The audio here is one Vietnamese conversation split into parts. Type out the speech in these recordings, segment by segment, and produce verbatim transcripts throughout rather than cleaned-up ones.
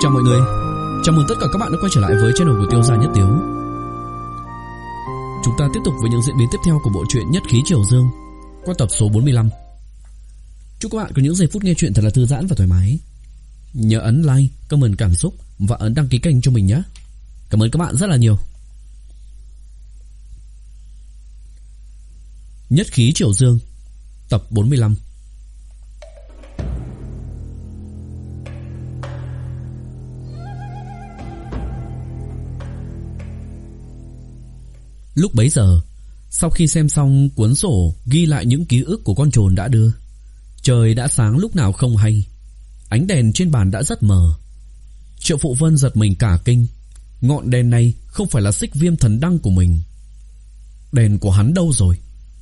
Chào mọi người, chào mừng tất cả các bạn đã quay trở lại với channel của Tiêu Gia Nhất Tiếu. Chúng ta tiếp tục với những diễn biến tiếp theo của bộ truyện Nhất Khí Triều Dương qua tập số bốn mươi lăm. Chúc các bạn có những giây phút nghe truyện thật là thư giãn và thoải mái. Nhớ ấn like, comment cảm xúc và ấn đăng ký kênh cho mình nhé. Cảm ơn các bạn rất là nhiều. Nhất Khí Triều Dương tập bốn mươi lăm. Lúc bấy giờ, sau khi xem xong cuốn sổ ghi lại những ký ức của con trồn đã đưa, trời đã sáng lúc nào không hay. Ánh đèn trên bàn đã rất mờ. Triệu Phụ Vân giật mình cả kinh. Ngọn đèn này không phải là xích viêm thần đăng của mình. Đèn của hắn đâu rồi?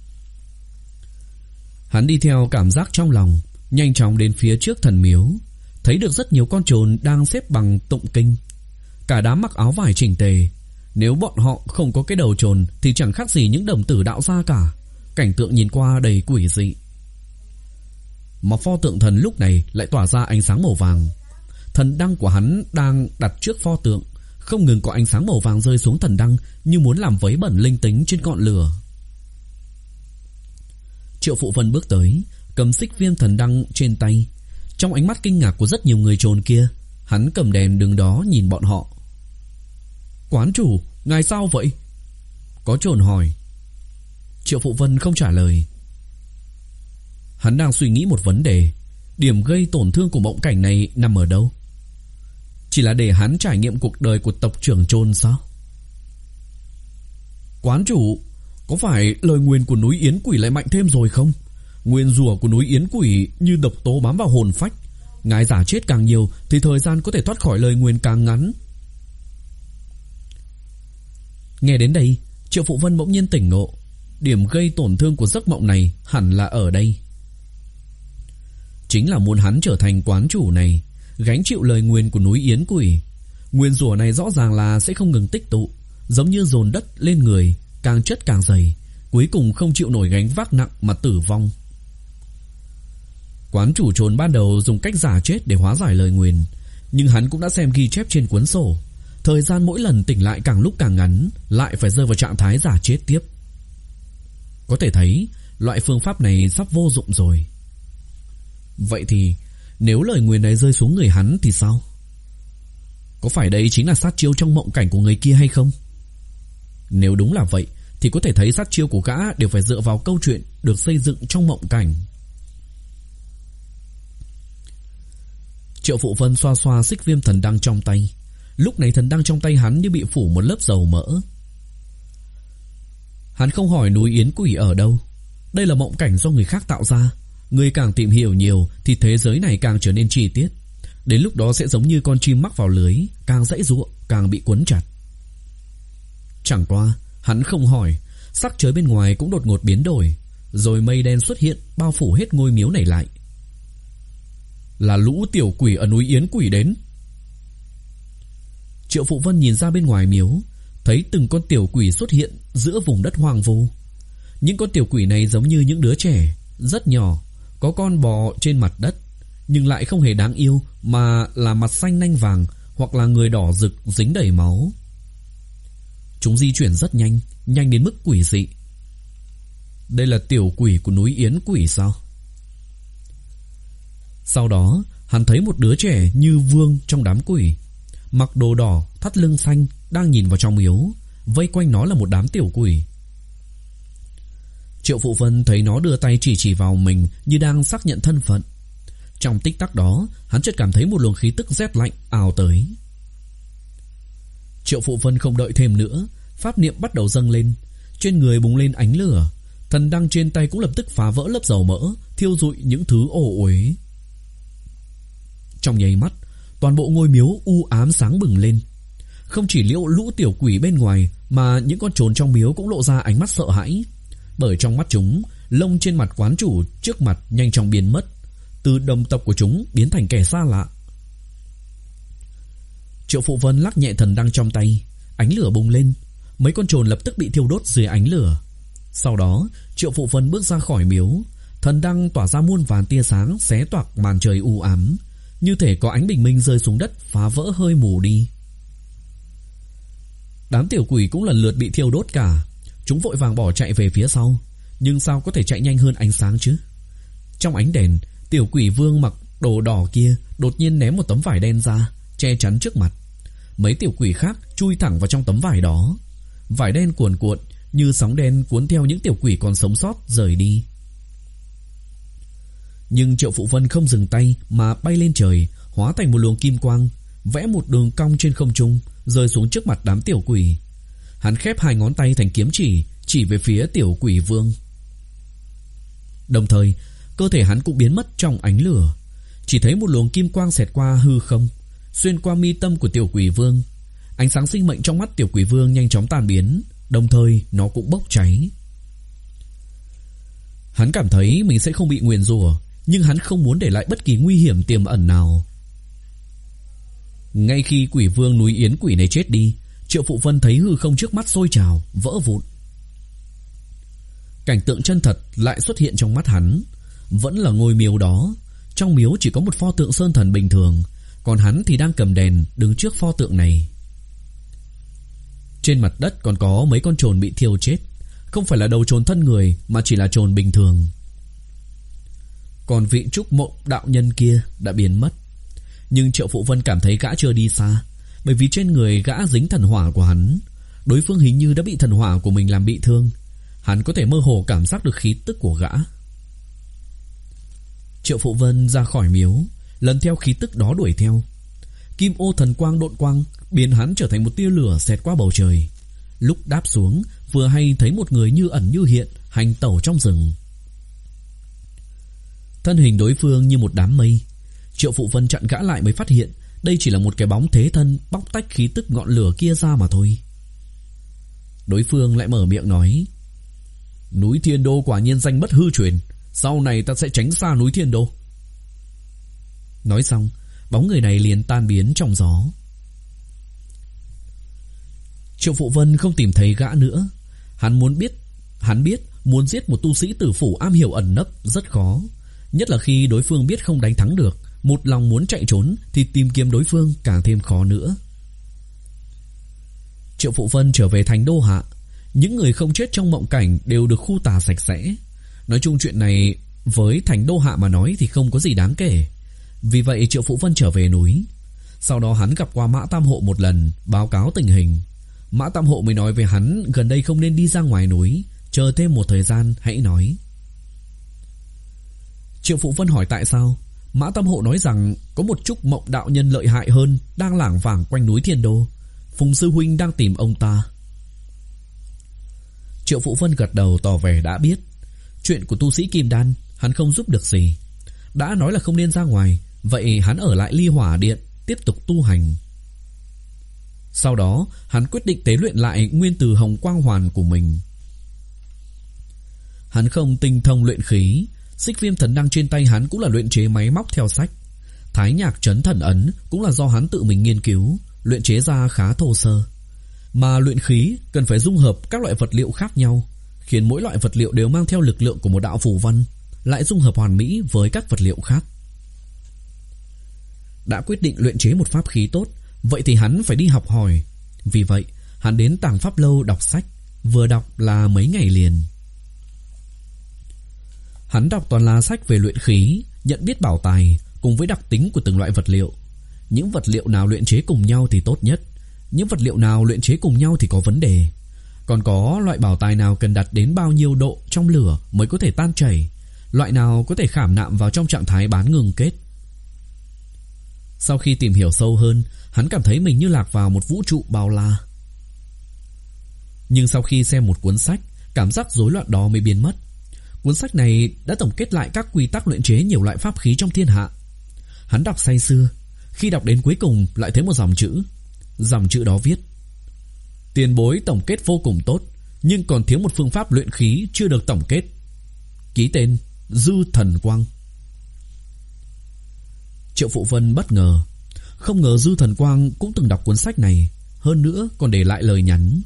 Hắn đi theo cảm giác trong lòng, nhanh chóng đến phía trước thần miếu, thấy được rất nhiều con trồn đang xếp bằng tụng kinh. Cả đám mặc áo vải chỉnh tề. Nếu bọn họ không có cái đầu trồn thì chẳng khác gì những đồng tử đạo gia cả. Cảnh tượng nhìn qua đầy quỷ dị. Mà pho tượng thần lúc này lại tỏa ra ánh sáng màu vàng. Thần đăng của hắn đang đặt trước pho tượng, không ngừng có ánh sáng màu vàng rơi xuống thần đăng, như muốn làm vấy bẩn linh tính trên ngọn lửa. Triệu Phụ Vân bước tới, cầm xích viêm thần đăng trên tay. Trong ánh mắt kinh ngạc của rất nhiều người trồn kia, hắn cầm đèn đứng đó nhìn bọn họ. Quán chủ, ngài sao vậy? Có trồn hỏi. Triệu Phụ Vân không trả lời. Hắn đang suy nghĩ một vấn đề. Điểm gây tổn thương của mộng cảnh này nằm ở đâu? Chỉ là để hắn trải nghiệm cuộc đời của tộc trưởng trồn sao? Quán chủ, có phải lời nguyền của núi Yến Quỷ lại mạnh thêm rồi không? Nguyên rủa của núi Yến Quỷ như độc tố bám vào hồn phách. Ngài giả chết càng nhiều thì thời gian có thể thoát khỏi lời nguyền càng ngắn. Nghe đến đây, Triệu Phụ Vân bỗng nhiên tỉnh ngộ. Điểm gây tổn thương của giấc mộng này hẳn là ở đây. Chính là muốn hắn trở thành quán chủ này, gánh chịu lời nguyền của núi Yến Quỷ. Nguyên rủa này rõ ràng là sẽ không ngừng tích tụ, giống như dồn đất lên người, càng chất càng dày, cuối cùng không chịu nổi gánh vác nặng mà tử vong. Quán chủ trồn ban đầu dùng cách giả chết để hóa giải lời nguyền, nhưng hắn cũng đã xem ghi chép trên cuốn sổ. Thời gian mỗi lần tỉnh lại càng lúc càng ngắn, lại phải rơi vào trạng thái giả chết tiếp. Có thể thấy loại phương pháp này sắp vô dụng rồi. Vậy thì nếu lời nguyền này rơi xuống người hắn thì sao? Có phải đây chính là sát chiêu trong mộng cảnh của người kia hay không? Nếu đúng là vậy thì có thể thấy sát chiêu của gã đều phải dựa vào câu chuyện được xây dựng trong mộng cảnh. Triệu Phụ Vân xoa xoa xích viêm thần đăng trong tay. Lúc này thần đăng trong tay hắn như bị phủ một lớp dầu mỡ. Hắn không hỏi núi Yến Quỷ ở đâu. Đây là mộng cảnh do người khác tạo ra. Người càng tìm hiểu nhiều thì thế giới này càng trở nên chi tiết. Đến lúc đó sẽ giống như con chim mắc vào lưới, càng giãy giụa càng bị quấn chặt. Chẳng qua hắn không hỏi, sắc trời bên ngoài cũng đột ngột biến đổi, rồi mây đen xuất hiện bao phủ hết ngôi miếu này lại. Là lũ tiểu quỷ ở núi Yến Quỷ đến. Triệu Phụ Vân nhìn ra bên ngoài miếu, thấy từng con tiểu quỷ xuất hiện giữa vùng đất hoang vu. Những con tiểu quỷ này giống như những đứa trẻ, rất nhỏ, có con bò trên mặt đất, nhưng lại không hề đáng yêu, mà là mặt xanh nanh vàng hoặc là người đỏ rực dính đầy máu. Chúng di chuyển rất nhanh, nhanh đến mức quỷ dị. Đây là tiểu quỷ của núi Yến Quỷ sao? Sau đó, hắn thấy một đứa trẻ như vương trong đám quỷ, mặc đồ đỏ, thắt lưng xanh, đang nhìn vào trong miếu. Vây quanh nó là một đám tiểu quỷ. Triệu Phụ Vân thấy nó đưa tay chỉ chỉ vào mình như đang xác nhận thân phận. Trong tích tắc đó, hắn chợt cảm thấy một luồng khí tức rét lạnh ào tới. Triệu Phụ Vân không đợi thêm nữa, pháp niệm bắt đầu dâng lên. Trên người bùng lên ánh lửa. Thần đăng trên tay cũng lập tức phá vỡ lớp dầu mỡ, thiêu rụi những thứ ổ uế. Trong nháy mắt, toàn bộ ngôi miếu u ám sáng bừng lên. Không chỉ liễu lũ tiểu quỷ bên ngoài, mà những con trồn trong miếu cũng lộ ra ánh mắt sợ hãi. Bởi trong mắt chúng, lông trên mặt quán chủ trước mặt nhanh chóng biến mất, từ đồng tộc của chúng biến thành kẻ xa lạ. Triệu Phụ Vân lắc nhẹ thần đăng trong tay, ánh lửa bùng lên. Mấy con trồn lập tức bị thiêu đốt dưới ánh lửa. Sau đó, Triệu Phụ Vân bước ra khỏi miếu. Thần đăng tỏa ra muôn vàn tia sáng xé toạc màn trời u ám. như thể có ánh bình minh rơi xuống đất phá vỡ hơi mù đi. Đám tiểu quỷ cũng lần lượt bị thiêu đốt cả. Chúng vội vàng bỏ chạy về phía sau, nhưng sao có thể chạy nhanh hơn ánh sáng chứ? Trong ánh đèn, tiểu quỷ vương mặc đồ đỏ kia đột nhiên ném một tấm vải đen ra, che chắn trước mặt. Mấy tiểu quỷ khác chui thẳng vào trong tấm vải đó. Vải đen cuồn cuộn như sóng đen cuốn theo những tiểu quỷ còn sống sót rời đi. Nhưng Triệu Phụ Vân không dừng tay mà bay lên trời, hóa thành một luồng kim quang, vẽ một đường cong trên không trung, rơi xuống trước mặt đám tiểu quỷ. Hắn khép hai ngón tay thành kiếm chỉ, chỉ về phía tiểu quỷ vương. Đồng thời, cơ thể hắn cũng biến mất trong ánh lửa. Chỉ thấy một luồng kim quang xẹt qua hư không, xuyên qua mi tâm của tiểu quỷ vương. Ánh sáng sinh mệnh trong mắt tiểu quỷ vương nhanh chóng tan biến, đồng thời nó cũng bốc cháy. Hắn cảm thấy mình sẽ không bị nguyền rủa, nhưng hắn không muốn để lại bất kỳ nguy hiểm tiềm ẩn nào. Ngay khi quỷ vương núi Yến Quỷ này chết đi, Triệu Phụ Vân thấy hư không trước mắt sôi trào, vỡ vụn. Cảnh tượng chân thật lại xuất hiện trong mắt hắn. Vẫn là ngôi miếu đó. Trong miếu chỉ có một pho tượng sơn thần bình thường, còn hắn thì đang cầm đèn đứng trước pho tượng này. Trên mặt đất còn có mấy con trồn bị thiêu chết. Không phải là đầu trồn thân người, mà chỉ là trồn bình thường. Còn vị Trúc Mộng đạo nhân kia đã biến mất. Nhưng Triệu Phụ Vân cảm thấy gã chưa đi xa, bởi vì trên người gã dính thần hỏa của hắn. Đối phương hình như đã bị thần hỏa của mình làm bị thương. Hắn có thể mơ hồ cảm giác được khí tức của gã. Triệu Phụ Vân ra khỏi miếu, lần theo khí tức đó đuổi theo. Kim ô thần quang độn quang biến hắn trở thành một tia lửa xẹt qua bầu trời. Lúc đáp xuống, vừa hay thấy một người như ẩn như hiện hành tẩu trong rừng. Thân hình đối phương như một đám mây. Triệu Phụ Vân chặn gã lại mới phát hiện đây chỉ là một cái bóng thế thân bóc tách khí tức ngọn lửa kia ra mà thôi. Đối phương lại mở miệng nói: núi Thiên Đô quả nhiên danh bất hư truyền, sau này ta sẽ tránh xa núi Thiên Đô. Nói xong, bóng người này liền tan biến trong gió. Triệu Phụ Vân không tìm thấy gã nữa. Hắn muốn biết, hắn biết muốn giết một tu sĩ tử phủ am hiểu ẩn nấp rất khó, nhất là khi đối phương biết không đánh thắng được, một lòng muốn chạy trốn thì tìm kiếm đối phương càng thêm khó nữa. Triệu Phụ Vân trở về thành Đô Hạ. Những người không chết trong mộng cảnh đều được khu tà sạch sẽ. Nói chung chuyện này với thành Đô Hạ mà nói thì không có gì đáng kể. Vì vậy Triệu Phụ Vân trở về núi. Sau đó hắn gặp qua Mã Tam Hộ một lần, báo cáo tình hình. Mã Tam Hộ mới nói với hắn gần đây không nên đi ra ngoài núi, chờ thêm một thời gian hãy nói. Triệu Phụ Vân hỏi tại sao. Mã Tam Hộ nói rằng có một Trúc Mộng đạo nhân lợi hại hơn đang lảng vảng quanh núi Thiên Đô. Phùng sư huynh đang tìm ông ta. Triệu Phụ Vân gật đầu tỏ vẻ đã biết. Chuyện của tu sĩ Kim Đan hắn không giúp được gì. Đã nói là không nên ra ngoài, vậy hắn ở lại Ly Hỏa Điện tiếp tục tu hành. Sau đó hắn quyết định tế luyện lại nguyên từ Hồng Quang Hoàn của mình. Hắn không tinh thông luyện khí. Xích Viêm Thần Đăng trên tay hắn cũng là luyện chế máy móc theo sách. Thái Nhạc Trấn Thần Ấn cũng là do hắn tự mình nghiên cứu, luyện chế ra khá thô sơ. Mà luyện khí cần phải dung hợp các loại vật liệu khác nhau, khiến mỗi loại vật liệu đều mang theo lực lượng của một đạo phù văn, lại dung hợp hoàn mỹ với các vật liệu khác. Đã quyết định luyện chế một pháp khí tốt, vậy thì hắn phải đi học hỏi. Vì vậy hắn đến Tàng Pháp Lâu đọc sách, vừa đọc là mấy ngày liền. Hắn đọc toàn là sách về luyện khí, nhận biết bảo tài cùng với đặc tính của từng loại vật liệu. Những vật liệu nào luyện chế cùng nhau thì tốt nhất, những vật liệu nào luyện chế cùng nhau thì có vấn đề. Còn có loại bảo tài nào cần đặt đến bao nhiêu độ trong lửa mới có thể tan chảy, loại nào có thể khảm nạm vào trong trạng thái bán ngừng kết. Sau khi tìm hiểu sâu hơn, hắn cảm thấy mình như lạc vào một vũ trụ bao la. Nhưng sau khi xem một cuốn sách, cảm giác rối loạn đó mới biến mất. Cuốn sách này đã tổng kết lại các quy tắc luyện chế nhiều loại pháp khí trong thiên hạ. Hắn đọc say sưa, khi đọc đến cuối cùng lại thấy một dòng chữ. Dòng chữ đó viết: tiền bối tổng kết vô cùng tốt, nhưng còn thiếu một phương pháp luyện khí chưa được tổng kết. Ký tên Dư Thần Quang. Triệu Phụ Vân bất ngờ, không ngờ Dư Thần Quang cũng từng đọc cuốn sách này, hơn nữa còn để lại lời nhắn.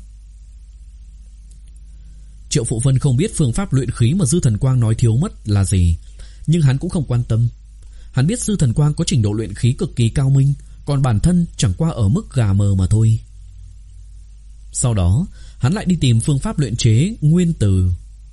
Triệu Phụ Vân không biết phương pháp luyện khí mà Dư Thần Quang nói thiếu mất là gì, nhưng hắn cũng không quan tâm. Hắn biết sư thần quang có trình độ luyện khí cực kỳ cao minh, còn bản thân chẳng qua ở mức gà mờ mà thôi. Sau đó, hắn lại đi tìm phương pháp luyện chế nguyên từ.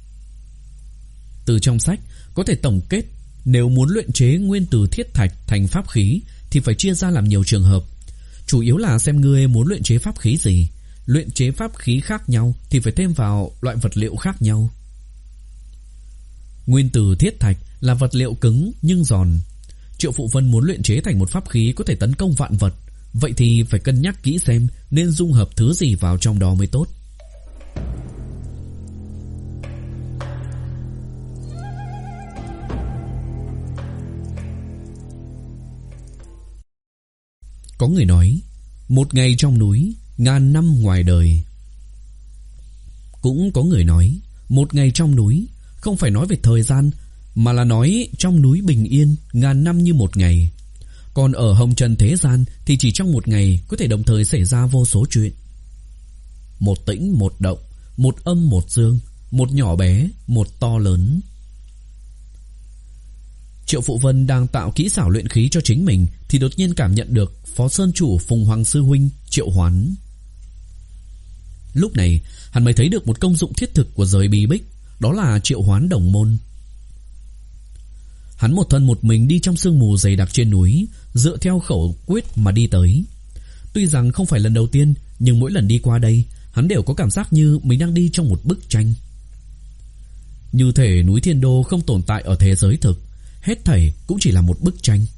Từ trong sách có thể tổng kết, nếu muốn luyện chế nguyên từ thiết thạch thành pháp khí thì phải chia ra làm nhiều trường hợp. Chủ yếu là xem ngươi muốn luyện chế pháp khí gì. Luyện chế pháp khí khác nhau thì phải thêm vào loại vật liệu khác nhau. Nguyên từ thiết thạch là vật liệu cứng nhưng giòn. Triệu Phụ Vân muốn luyện chế thành một pháp khí có thể tấn công vạn vật, vậy thì phải cân nhắc kỹ xem nên dung hợp thứ gì vào trong đó mới tốt. Có người nói, một ngày trong núi, ngàn năm ngoài đời. Cũng có người nói, một ngày trong núi không phải nói về thời gian, mà là nói trong núi bình yên, ngàn năm như một ngày. Còn ở hồng trần thế gian thì chỉ trong một ngày có thể đồng thời xảy ra vô số chuyện. Một tĩnh, một động, một âm, một dương, một nhỏ bé, một to lớn. Triệu Phụ Vân đang tạo kỹ xảo luyện khí cho chính mình thì đột nhiên cảm nhận được Phó Sơn Chủ Phùng Hoàng Sư Huynh triệu hoán. Lúc này hắn mới thấy được một công dụng thiết thực của giới bí bích, đó là triệu hoán đồng môn. Hắn một thân một mình đi trong sương mù dày đặc trên núi, dựa theo khẩu quyết mà đi tới. Tuy rằng không phải lần đầu tiên, nhưng mỗi lần đi qua đây, hắn đều có cảm giác như mình đang đi trong một bức tranh. Như thể núi Thiên Đô không tồn tại ở thế giới thực, hết thảy cũng chỉ là một bức tranh.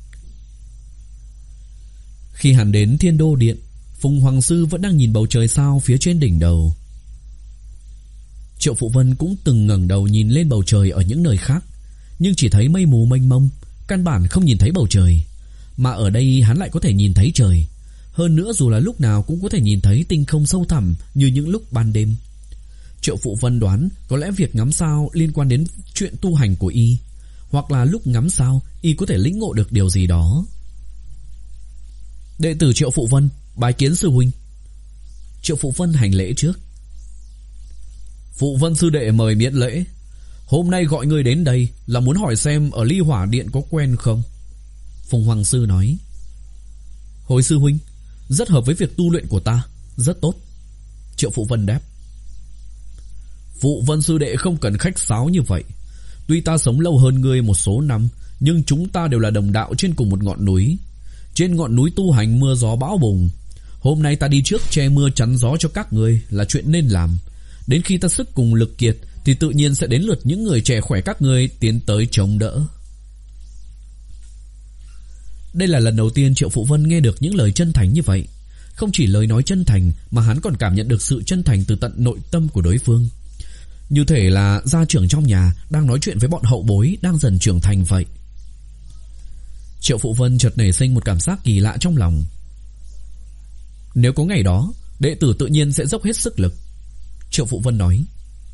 Khi hắn đến Thiên Đô Điện, Phùng Hoàng Sư vẫn đang nhìn bầu trời sao phía trên đỉnh đầu. Triệu Phụ Vân cũng từng ngẩng đầu nhìn lên bầu trời ở những nơi khác, nhưng chỉ thấy mây mù mênh mông, căn bản không nhìn thấy bầu trời. Mà ở đây hắn lại có thể nhìn thấy trời. Hơn nữa dù là lúc nào cũng có thể nhìn thấy tinh không sâu thẳm như những lúc ban đêm. Triệu Phụ Vân đoán có lẽ việc ngắm sao liên quan đến chuyện tu hành của y, hoặc là lúc ngắm sao y có thể lĩnh ngộ được điều gì đó. Đệ tử Triệu Phụ Vân bái kiến sư huynh. Triệu Phụ Vân hành lễ trước. Phụ Vân sư đệ mời miễn lễ. Hôm nay gọi ngươi đến đây là muốn hỏi xem ở Ly Hỏa Điện có quen không? Phùng Hoàng Sư nói. Hồi sư huynh, rất hợp với việc tu luyện của ta, rất tốt. Triệu Phụ Vân đáp. Phụ Vân sư đệ không cần khách sáo như vậy. Tuy ta sống lâu hơn ngươi một số năm, nhưng chúng ta đều là đồng đạo trên cùng một ngọn núi. Trên ngọn núi tu hành mưa gió bão bùng. Hôm nay ta đi trước che mưa chắn gió cho các ngươi là chuyện nên làm. Đến khi ta sức cùng lực kiệt thì tự nhiên sẽ đến lượt những người trẻ khỏe các ngươi tiến tới chống đỡ. Đây là lần đầu tiên Triệu Phụ Vân nghe được những lời chân thành như vậy. Không chỉ lời nói chân thành mà hắn còn cảm nhận được sự chân thành từ tận nội tâm của đối phương. Như thể là gia trưởng trong nhà đang nói chuyện với bọn hậu bối đang dần trưởng thành vậy. Triệu Phụ Vân chợt nảy sinh một cảm giác kỳ lạ trong lòng. Nếu có ngày đó, đệ tử tự nhiên sẽ dốc hết sức lực. Triệu Phụ Vân nói.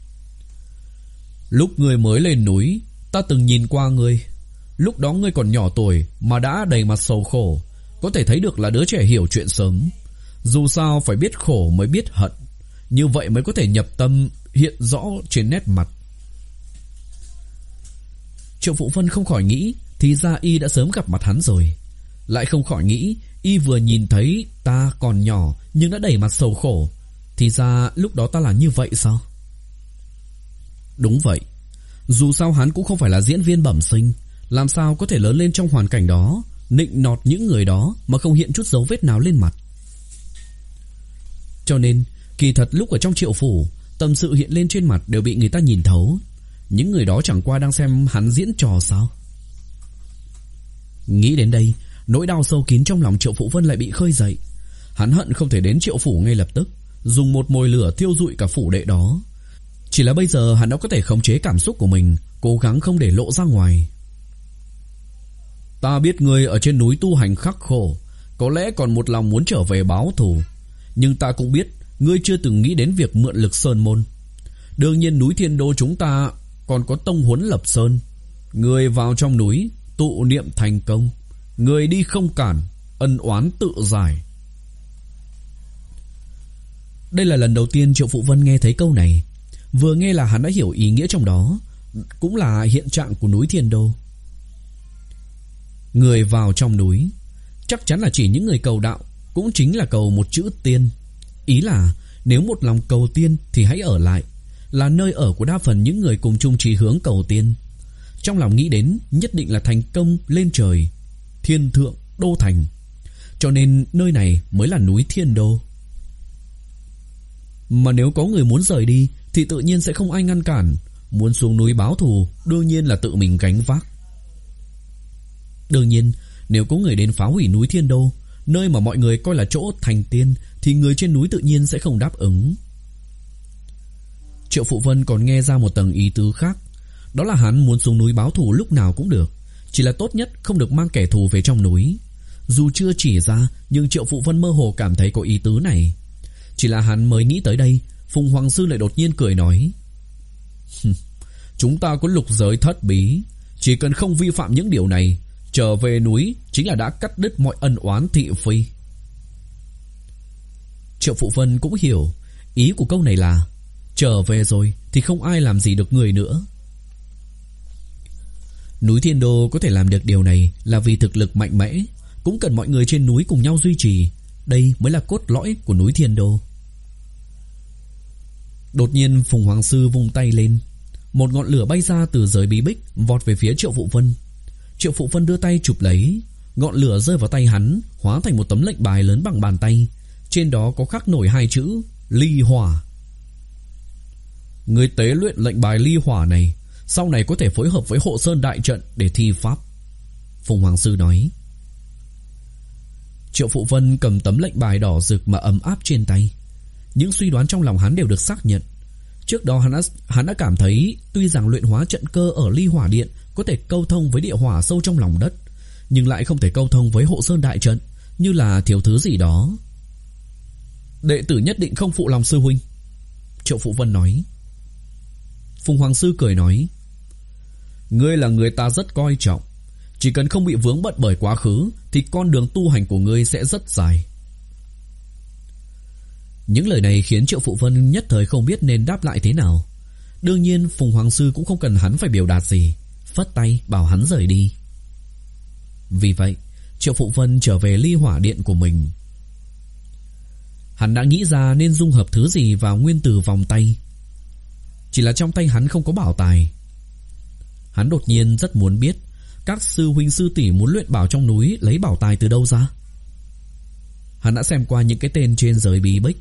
Lúc ngươi mới lên núi, ta từng nhìn qua ngươi. Lúc đó ngươi còn nhỏ tuổi mà đã đầy mặt sầu khổ, có thể thấy được là đứa trẻ hiểu chuyện sớm. Dù sao phải biết khổ mới biết hận, như vậy mới có thể nhập tâm hiện rõ trên nét mặt. Triệu Phụ Vân không khỏi nghĩ, thì ra y đã sớm gặp mặt hắn rồi. Lại không khỏi nghĩ, y vừa nhìn thấy ta còn nhỏ nhưng đã đầy mặt sầu khổ. Thì ra lúc đó ta là như vậy sao? Đúng vậy. Dù sao hắn cũng không phải là diễn viên bẩm sinh, làm sao có thể lớn lên trong hoàn cảnh đó, nịnh nọt những người đó mà không hiện chút dấu vết nào lên mặt. Cho nên kỳ thật lúc ở trong Triệu Phủ, tâm sự hiện lên trên mặt đều bị người ta nhìn thấu. Những người đó chẳng qua đang xem hắn diễn trò sao? Nghĩ đến đây, nỗi đau sâu kín trong lòng Triệu Phụ Vân lại bị khơi dậy. Hắn hận không thể đến Triệu Phủ ngay lập tức, dùng một mồi lửa thiêu rụi cả phủ đệ đó. Chỉ là bây giờ hắn đã có thể khống chế cảm xúc của mình, cố gắng không để lộ ra ngoài. Ta biết ngươi ở trên núi tu hành khắc khổ, có lẽ còn một lòng muốn trở về báo thù. Nhưng ta cũng biết ngươi chưa từng nghĩ đến việc mượn lực Sơn Môn. Đương nhiên núi Thiên Đô chúng ta còn có tông huấn lập sơn. Ngươi vào trong núi tụ niệm thành công, người đi không cản, ân oán tự giải. Đây là lần đầu tiên Triệu Phụ Vân nghe thấy câu này. Vừa nghe là hắn đã hiểu ý nghĩa trong đó, cũng là hiện trạng của núi Thiên Đô. Người vào trong núi chắc chắn là chỉ những người cầu đạo, cũng chính là cầu một chữ tiên. Ý là nếu một lòng cầu tiên thì hãy ở lại, là nơi ở của đa phần những người cùng chung chí hướng cầu tiên. Trong lòng nghĩ đến nhất định là thành công lên trời, thiên thượng đô thành. Cho nên nơi này mới là núi Thiên Đô. Mà nếu có người muốn rời đi thì tự nhiên sẽ không ai ngăn cản. Muốn xuống núi báo thù đương nhiên là tự mình gánh vác. Đương nhiên nếu có người đến phá hủy núi Thiên Đô, nơi mà mọi người coi là chỗ thành tiên, thì người trên núi tự nhiên sẽ không đáp ứng. Triệu Phụ Vân còn nghe ra một tầng ý tứ khác. Đó là hắn muốn xuống núi báo thù lúc nào cũng được, chỉ là tốt nhất không được mang kẻ thù về trong núi. Dù chưa chỉ ra, nhưng Triệu Phụ Vân mơ hồ cảm thấy có ý tứ này. Chỉ là hắn mới nghĩ tới đây, Phùng Hoàng Sư lại đột nhiên cười nói: chúng ta có lục giới thất bí, chỉ cần không vi phạm những điều này, trở về núi chính là đã cắt đứt mọi ân oán thị phi. Triệu Phụ Vân cũng hiểu ý của câu này là trở về rồi thì không ai làm gì được người nữa. Núi Thiên Đô có thể làm được điều này là vì thực lực mạnh mẽ, cũng cần mọi người trên núi cùng nhau duy trì. Đây mới là cốt lõi của núi Thiên Đô. Đột nhiên Phùng Hoàng Sư vung tay lên, một ngọn lửa bay ra từ giới bí bích, vọt về phía Triệu Phụ Vân. Triệu Phụ Vân đưa tay chụp lấy, ngọn lửa rơi vào tay hắn, hóa thành một tấm lệnh bài lớn bằng bàn tay. Trên đó có khắc nổi hai chữ Ly Hỏa. Người tế luyện lệnh bài Ly Hỏa này, sau này có thể phối hợp với Hộ Sơn đại trận để thi pháp, Phùng Hoàng Sư nói. Triệu Phụ Vân cầm tấm lệnh bài đỏ rực mà ấm áp trên tay. Những suy đoán trong lòng hắn đều được xác nhận. Trước đó hắn đã, hắn đã cảm thấy tuy rằng luyện hóa trận cơ ở Ly Hỏa Điện có thể câu thông với địa hỏa sâu trong lòng đất, nhưng lại không thể câu thông với Hộ Sơn đại trận, như là thiếu thứ gì đó. Đệ tử nhất định không phụ lòng sư huynh, Triệu Phụ Vân nói. Phùng Hoàng Sư cười nói: ngươi là người ta rất coi trọng, chỉ cần không bị vướng bận bởi quá khứ thì con đường tu hành của ngươi sẽ rất dài. Những lời này khiến Triệu Phụ Vân nhất thời không biết nên đáp lại thế nào. Đương nhiên Phùng Hoàng Sư cũng không cần hắn phải biểu đạt gì, phất tay bảo hắn rời đi. Vì vậy Triệu Phụ Vân trở về Ly Hỏa Điện của mình. Hắn đã nghĩ ra nên dung hợp thứ gì vào nguyên tử vòng tay, chỉ là trong tay hắn không có bảo tài. Hắn đột nhiên rất muốn biết các sư huynh sư tỷ muốn luyện bảo trong núi lấy bảo tài từ đâu ra. Hắn đã xem qua những cái tên trên giới bí bích.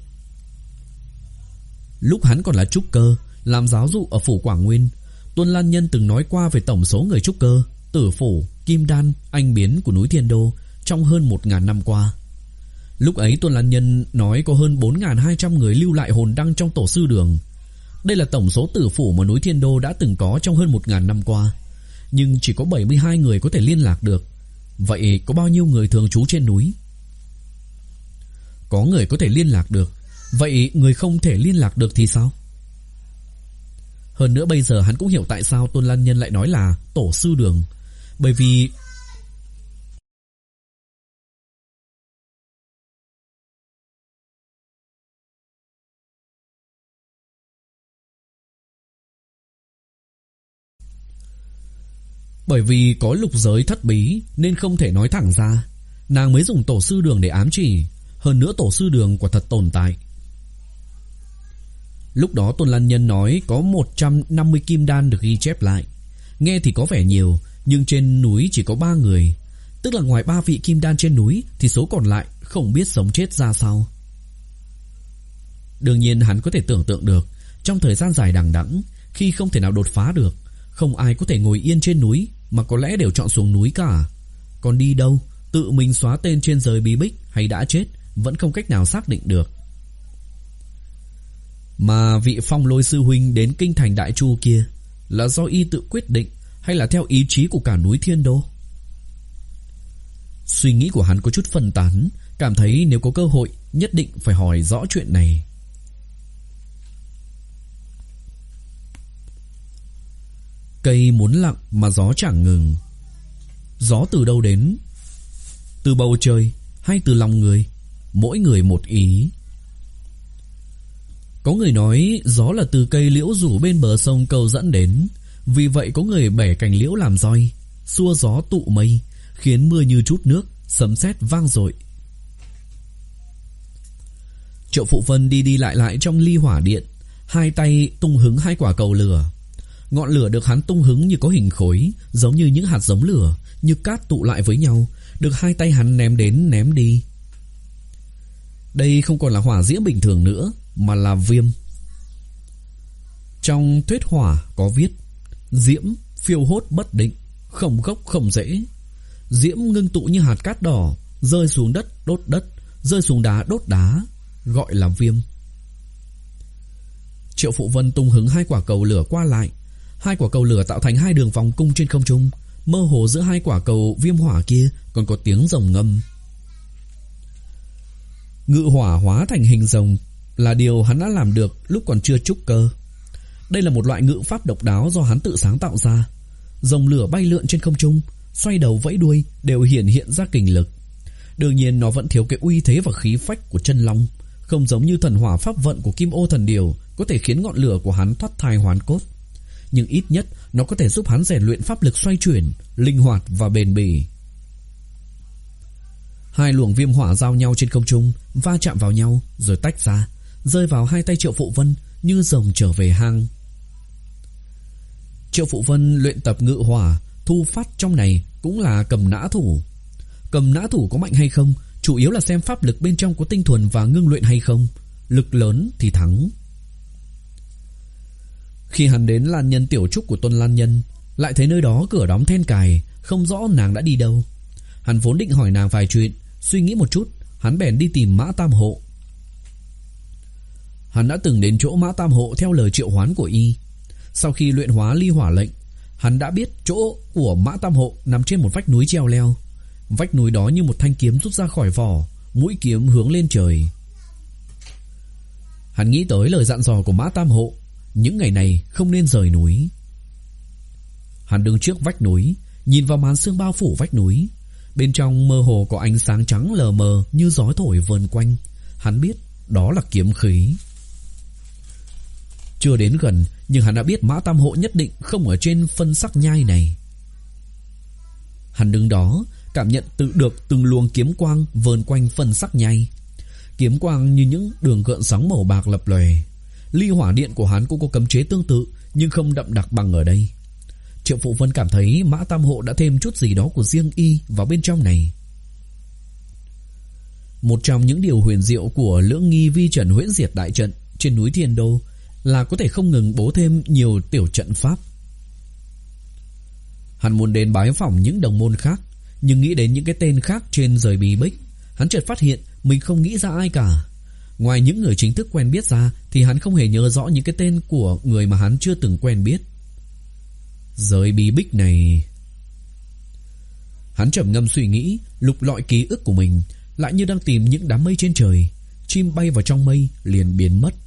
Lúc hắn còn là trúc cơ, làm giáo dụ ở phủ Quảng Nguyên, Tuân Lan Nhân từng nói qua về tổng số người trúc cơ, tử phủ, kim đan, anh biến của núi Thiên Đô trong hơn một ngàn năm qua. Lúc ấy Tuân Lan Nhân nói có hơn bốn nghìn hai trăm người lưu lại hồn đăng trong tổ sư đường. Đây là tổng số tử phủ mà núi Thiên Đô đã từng có trong hơn một ngàn năm qua, nhưng chỉ có bảy mươi hai người có thể liên lạc được. Vậy có bao nhiêu người thường trú trên núi? Có người có thể liên lạc được, vậy người không thể liên lạc được thì sao? Hơn nữa bây giờ hắn cũng hiểu tại sao Tuân Lan Nhân lại nói là tổ sư đường. Bởi vì Bởi vì có lục giới thất bí nên không thể nói thẳng ra, nàng mới dùng tổ sư đường để ám chỉ. Hơn nữa tổ sư đường quả thật tồn tại. Lúc đó Tôn Lan Nhân nói có một trăm năm mươi kim đan được ghi chép lại. Nghe thì có vẻ nhiều, nhưng trên núi chỉ có ba người. Tức là ngoài ba vị kim đan trên núi thì số còn lại không biết sống chết ra sao. Đương nhiên hắn có thể tưởng tượng được, trong thời gian dài đằng đẵng, khi không thể nào đột phá được, không ai có thể ngồi yên trên núi, mà có lẽ đều chọn xuống núi cả. Còn đi đâu, tự mình xóa tên trên giới bí bích hay đã chết vẫn không cách nào xác định được. Mà vị Phong Lôi sư huynh đến kinh thành Đại Chu kia là do y tự quyết định hay là theo ý chí của cả núi Thiên Đô? Suy nghĩ của hắn có chút phân tán, cảm thấy nếu có cơ hội nhất định phải hỏi rõ chuyện này. Cây muốn lặng mà gió chẳng ngừng. Gió từ đâu đến? Từ bầu trời hay từ lòng người? Mỗi người một ý. Có người nói gió là từ cây liễu rủ bên bờ sông cầu dẫn đến. Vì vậy có người bẻ cành liễu làm roi, xua gió tụ mây, khiến mưa như trút nước, sấm sét vang dội. Triệu Phụ Vân đi đi lại lại trong ly hỏa điện, hai tay tung hứng hai quả cầu lửa. Ngọn lửa được hắn tung hứng như có hình khối, giống như những hạt giống lửa, như cát tụ lại với nhau, được hai tay hắn ném đến ném đi. Đây không còn là hỏa diễm bình thường nữa, mà là viêm. Trong thuyết hỏa có viết: diễm phiêu hốt bất định, không gốc không rễ. Diễm ngưng tụ như hạt cát đỏ, rơi xuống đất đốt đất, rơi xuống đá đốt đá, gọi là viêm. Triệu Phụ Vân tung hứng hai quả cầu lửa qua lại. Hai quả cầu lửa tạo thành hai đường vòng cung trên không trung. Mơ hồ giữa hai quả cầu viêm hỏa kia còn có tiếng rồng ngâm. Ngự hỏa hóa thành hình rồng là điều hắn đã làm được lúc còn chưa trúc cơ. Đây là một loại ngự pháp độc đáo do hắn tự sáng tạo ra. Rồng lửa bay lượn trên không trung, xoay đầu vẫy đuôi đều hiển hiện ra kình lực. Đương nhiên nó vẫn thiếu cái uy thế và khí phách của chân long, không giống như thần hỏa pháp vận của Kim Ô Thần Điểu có thể khiến ngọn lửa của hắn thoát thai hoán cốt. Nhưng ít nhất nó có thể giúp hắn rèn luyện pháp lực xoay chuyển, linh hoạt và bền bỉ. Hai luồng viêm hỏa giao nhau trên không trung, va chạm vào nhau rồi tách ra, rơi vào hai tay Triệu Phụ Vân như rồng trở về hang. Triệu Phụ Vân luyện tập ngự hỏa, thu phát trong này cũng là cầm nã thủ. Cầm nã thủ có mạnh hay không, chủ yếu là xem pháp lực bên trong có tinh thuần và ngưng luyện hay không. Lực lớn thì thắng. Khi hắn đến Lan Nhân tiểu trúc của Tuân Lan Nhân, lại thấy nơi đó cửa đóng then cài, không rõ nàng đã đi đâu. Hắn vốn định hỏi nàng vài chuyện, suy nghĩ một chút, hắn bèn đi tìm Mã Tam Hộ. Hắn đã từng đến chỗ Mã Tam Hộ theo lời triệu hoán của y. Sau khi luyện hóa ly hỏa lệnh, hắn đã biết chỗ của Mã Tam Hộ nằm trên một vách núi treo leo. Vách núi đó như một thanh kiếm rút ra khỏi vỏ, mũi kiếm hướng lên trời. Hắn nghĩ tới lời dặn dò của Mã Tam Hộ, những ngày này không nên rời núi. Hắn đứng trước vách núi, nhìn vào màn sương bao phủ vách núi. Bên trong mơ hồ có ánh sáng trắng lờ mờ như gió thổi vờn quanh. Hắn biết đó là kiếm khí. Chưa đến gần, nhưng hắn đã biết Mã Tam Hộ nhất định không ở trên phân sắc nhai này. Hắn đứng đó, cảm nhận tự được từng luồng kiếm quang vờn quanh phân sắc nhai. Kiếm quang như những đường gợn sóng màu bạc lập lòe. Ly hỏa điện của hắn cũng có cấm chế tương tự, nhưng không đậm đặc bằng ở đây. Triệu Phụ Vân cảm thấy Mã Tam Hộ đã thêm chút gì đó của riêng y vào bên trong này. Một trong những điều huyền diệu của Lưỡng Nghi Vi Trần Huyễn Diệt đại trận trên núi Thiên Đô là có thể không ngừng bố thêm nhiều tiểu trận pháp. Hắn muốn đến bái phỏng những đồng môn khác, nhưng nghĩ đến những cái tên khác trên rời Bí Bích, hắn chợt phát hiện mình không nghĩ ra ai cả. Ngoài những người chính thức quen biết ra thì hắn không hề nhớ rõ những cái tên của người mà hắn chưa từng quen biết. Rời Bí Bích này... Hắn trầm ngâm suy nghĩ, lục lọi ký ức của mình, lại như đang tìm những đám mây trên trời. Chim bay vào trong mây liền biến mất.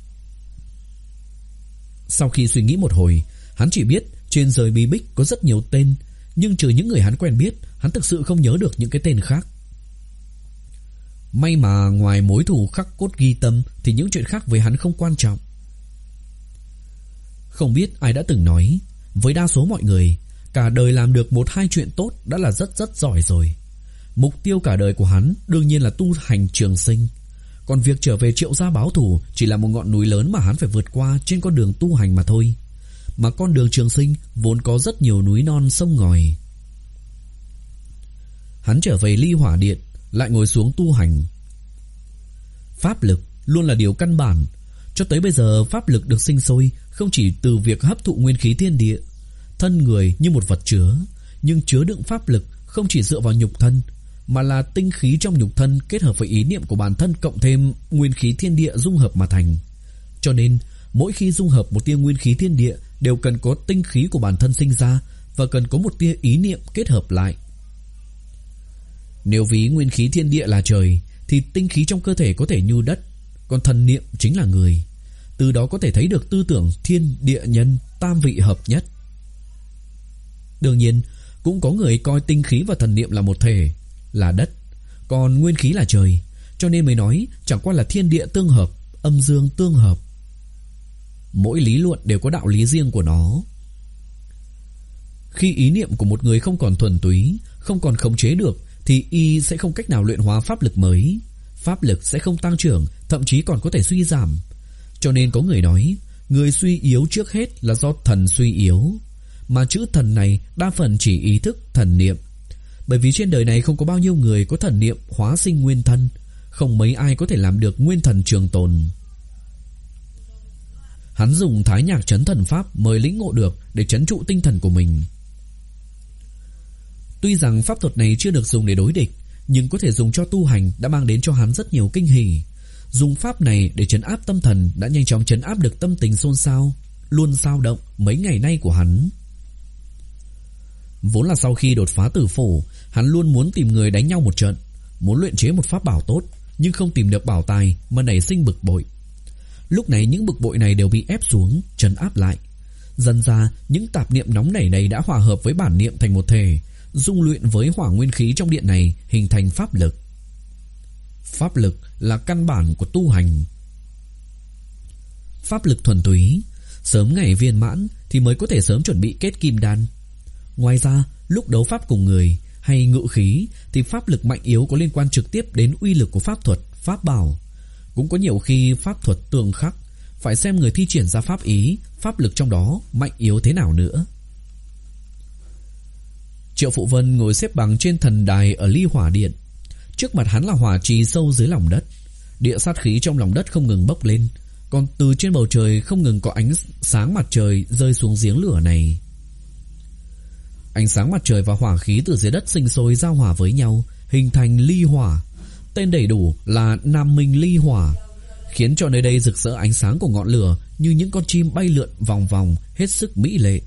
Sau khi suy nghĩ một hồi, hắn chỉ biết trên rời Bí Bích có rất nhiều tên, nhưng trừ những người hắn quen biết, hắn thực sự không nhớ được những cái tên khác. May mà ngoài mối thù khắc cốt ghi tâm thì những chuyện khác với hắn không quan trọng. Không biết ai đã từng nói, với đa số mọi người, cả đời làm được một hai chuyện tốt đã là rất rất giỏi rồi. Mục tiêu cả đời của hắn đương nhiên là tu hành trường sinh. Còn việc trở về Triệu gia báo thù chỉ là một ngọn núi lớn mà hắn phải vượt qua trên con đường tu hành mà thôi. Mà con đường trường sinh vốn có rất nhiều núi non sông ngòi. Hắn trở về Ly Hỏa Điện, lại ngồi xuống tu hành. Pháp lực luôn là điều căn bản. Cho tới bây giờ pháp lực được sinh sôi không chỉ từ việc hấp thụ nguyên khí thiên địa. Thân người như một vật chứa, nhưng chứa đựng pháp lực không chỉ dựa vào nhục thân, mà là tinh khí trong nhục thân kết hợp với ý niệm của bản thân cộng thêm nguyên khí thiên địa dung hợp mà thành. Cho nên mỗi khi dung hợp một tia nguyên khí thiên địa đều cần có tinh khí của bản thân sinh ra, và cần có một tia ý niệm kết hợp lại. Nếu ví nguyên khí thiên địa là trời, thì tinh khí trong cơ thể có thể như đất, còn thần niệm chính là người. Từ đó có thể thấy được tư tưởng thiên địa nhân tam vị hợp nhất. Đương nhiên cũng có người coi tinh khí và thần niệm là một thể, là đất, còn nguyên khí là trời, cho nên mới nói chẳng qua là thiên địa tương hợp, âm dương tương hợp. Mỗi lý luận đều có đạo lý riêng của nó. Khi ý niệm của một người không còn thuần túy, không còn khống chế được, thì y sẽ không cách nào luyện hóa pháp lực mới. Pháp lực sẽ không tăng trưởng, thậm chí còn có thể suy giảm. Cho nên có người nói, người suy yếu trước hết là do thần suy yếu. Mà chữ thần này đa phần chỉ ý thức thần niệm. Bởi vì trên đời này không có bao nhiêu người có thần niệm hóa sinh nguyên thân, không mấy ai có thể làm được nguyên thần trường tồn. Hắn dùng thái nhạc trấn thần pháp mới lĩnh ngộ được để trấn trụ tinh thần của mình. Tuy rằng pháp thuật này chưa được dùng để đối địch, nhưng có thể dùng cho tu hành đã mang đến cho hắn rất nhiều kinh hỉ. Dùng pháp này để trấn áp tâm thần đã nhanh chóng trấn áp được tâm tình xôn xao, luôn xao động mấy ngày nay của hắn. Vốn là sau khi đột phá tử phủ, hắn luôn muốn tìm người đánh nhau một trận, muốn luyện chế một pháp bảo tốt, nhưng không tìm được bảo tài mà nảy sinh bực bội. Lúc này những bực bội này đều bị ép xuống, trấn áp lại. Dần ra những tạp niệm nóng nảy này đã hòa hợp với bản niệm thành một thể, dung luyện với hỏa nguyên khí trong điện này hình thành pháp lực. Pháp lực là căn bản của tu hành. Pháp lực thuần túy, sớm ngày viên mãn thì mới có thể sớm chuẩn bị kết kim đan. Ngoài ra, lúc đấu pháp cùng người hay ngự khí thì pháp lực mạnh yếu có liên quan trực tiếp đến uy lực của pháp thuật, pháp bảo. Cũng có nhiều khi pháp thuật tương khắc, phải xem người thi triển ra pháp ý, pháp lực trong đó mạnh yếu thế nào nữa. Triệu Phụ Vân ngồi xếp bằng trên thần đài ở Ly Hỏa Điện. Trước mặt hắn là hỏa trì sâu dưới lòng đất. Địa sát khí trong lòng đất không ngừng bốc lên, còn từ trên bầu trời không ngừng có ánh sáng mặt trời rơi xuống giếng lửa này. Ánh sáng mặt trời và hỏa khí từ dưới đất sinh sôi giao hòa với nhau, hình thành ly hỏa. Tên đầy đủ là Nam Minh Ly Hỏa, khiến cho nơi đây rực rỡ ánh sáng của ngọn lửa như những con chim bay lượn vòng vòng, hết sức mỹ lệ.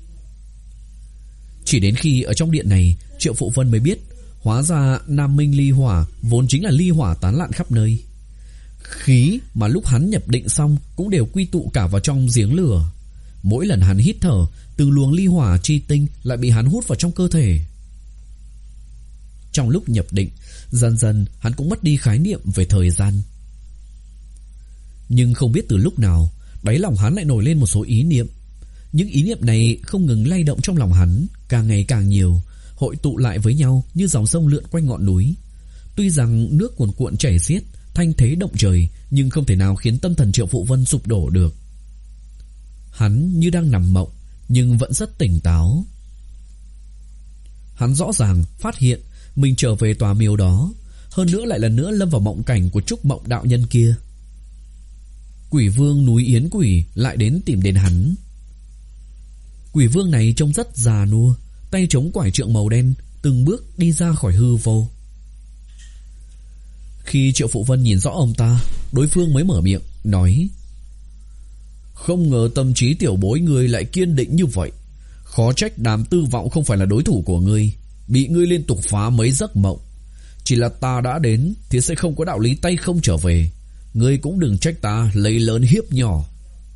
Chỉ đến khi ở trong điện này, Triệu Phụ Vân mới biết, hóa ra Nam Minh Ly Hỏa vốn chính là ly hỏa tán loạn khắp nơi. Khí mà lúc hắn nhập định xong cũng đều quy tụ cả vào trong giếng lửa. Mỗi lần hắn hít thở, từng luồng ly hỏa chi tinh lại bị hắn hút vào trong cơ thể. Trong lúc nhập định, dần dần hắn cũng mất đi khái niệm về thời gian. Nhưng không biết từ lúc nào, đáy lòng hắn lại nổi lên một số ý niệm. Những ý niệm này không ngừng lay động trong lòng hắn, càng ngày càng nhiều, hội tụ lại với nhau như dòng sông lượn quanh ngọn núi. Tuy rằng nước cuồn cuộn chảy xiết, thanh thế động trời, nhưng không thể nào khiến tâm thần Triệu Phụ Vân sụp đổ được. Hắn như đang nằm mộng, nhưng vẫn rất tỉnh táo. Hắn rõ ràng phát hiện mình trở về tòa miếu đó, hơn nữa lại lần nữa lâm vào mộng cảnh của Trúc Mộng đạo nhân kia. Quỷ vương núi Yến Quỷ lại đến tìm đến hắn. Quỷ vương này trông rất già nua, tay chống quải trượng màu đen, từng bước đi ra khỏi hư vô. Khi Triệu Phụ Vân nhìn rõ ông ta, đối phương mới mở miệng nói: "Không ngờ tâm trí tiểu bối ngươi lại kiên định như vậy. Khó trách Đàm Tư Vọng không phải là đối thủ của ngươi, bị ngươi liên tục phá mấy giấc mộng. Chỉ là ta đã đến thì sẽ không có đạo lý tay không trở về. Ngươi cũng đừng trách ta lấy lớn hiếp nhỏ."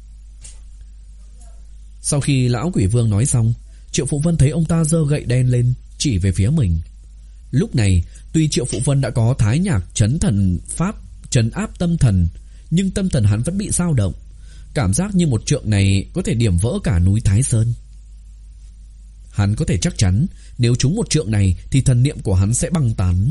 Sau khi lão quỷ vương nói xong, Triệu Phụ Vân thấy ông ta giơ gậy đen lên, chỉ về phía mình. Lúc này, tuy Triệu Phụ Vân đã có thái nhạc trấn thần pháp trấn áp tâm thần, nhưng tâm thần hắn vẫn bị dao động. Cảm giác như một trượng này có thể điểm vỡ cả núi Thái Sơn. Hắn có thể chắc chắn nếu trúng một trượng này thì thần niệm của hắn sẽ băng tán.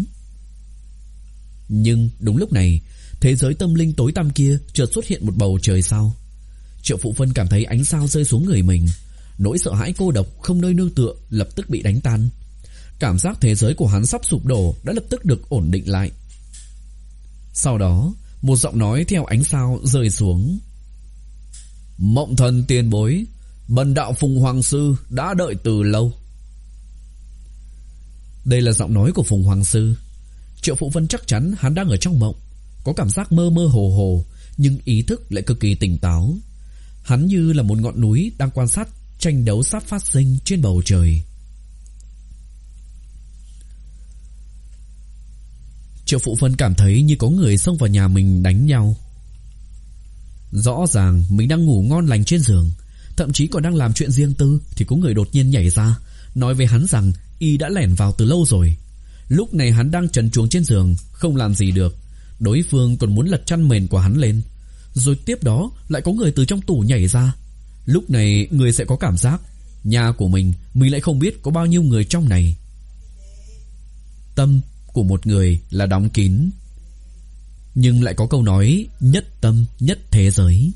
Nhưng đúng lúc này, thế giới tâm linh tối tăm kia chợt xuất hiện một bầu trời sao. Triệu Phụ Vân cảm thấy ánh sao rơi xuống người mình, nỗi sợ hãi cô độc không nơi nương tựa lập tức bị đánh tan. Cảm giác thế giới của hắn sắp sụp đổ đã lập tức được ổn định lại. Sau đó, một giọng nói theo ánh sao rơi xuống: "Mộng thần tiền bối, bần đạo Phùng Hoàng Sư đã đợi từ lâu." Đây là giọng nói của Phùng Hoàng Sư. Triệu Phụ Vân chắc chắn hắn đang ở trong mộng, có cảm giác mơ mơ hồ hồ, nhưng ý thức lại cực kỳ tỉnh táo. Hắn như là một ngọn núi đang quan sát tranh đấu sắp phát sinh trên bầu trời. Triệu Phụ Vân cảm thấy như có người xông vào nhà mình đánh nhau. Rõ ràng mình đang ngủ ngon lành trên giường, thậm chí còn đang làm chuyện riêng tư, thì có người đột nhiên nhảy ra, nói với hắn rằng y đã lẻn vào từ lâu rồi. Lúc này hắn đang trần truồng trên giường, không làm gì được. Đối phương còn muốn lật chăn mền của hắn lên. Rồi tiếp đó lại có người từ trong tủ nhảy ra. Lúc này người sẽ có cảm giác Nhà của mình, mình lại không biết có bao nhiêu người trong này. Tâm của một người là đóng kín, nhưng lại có câu nói nhất tâm nhất thế giới.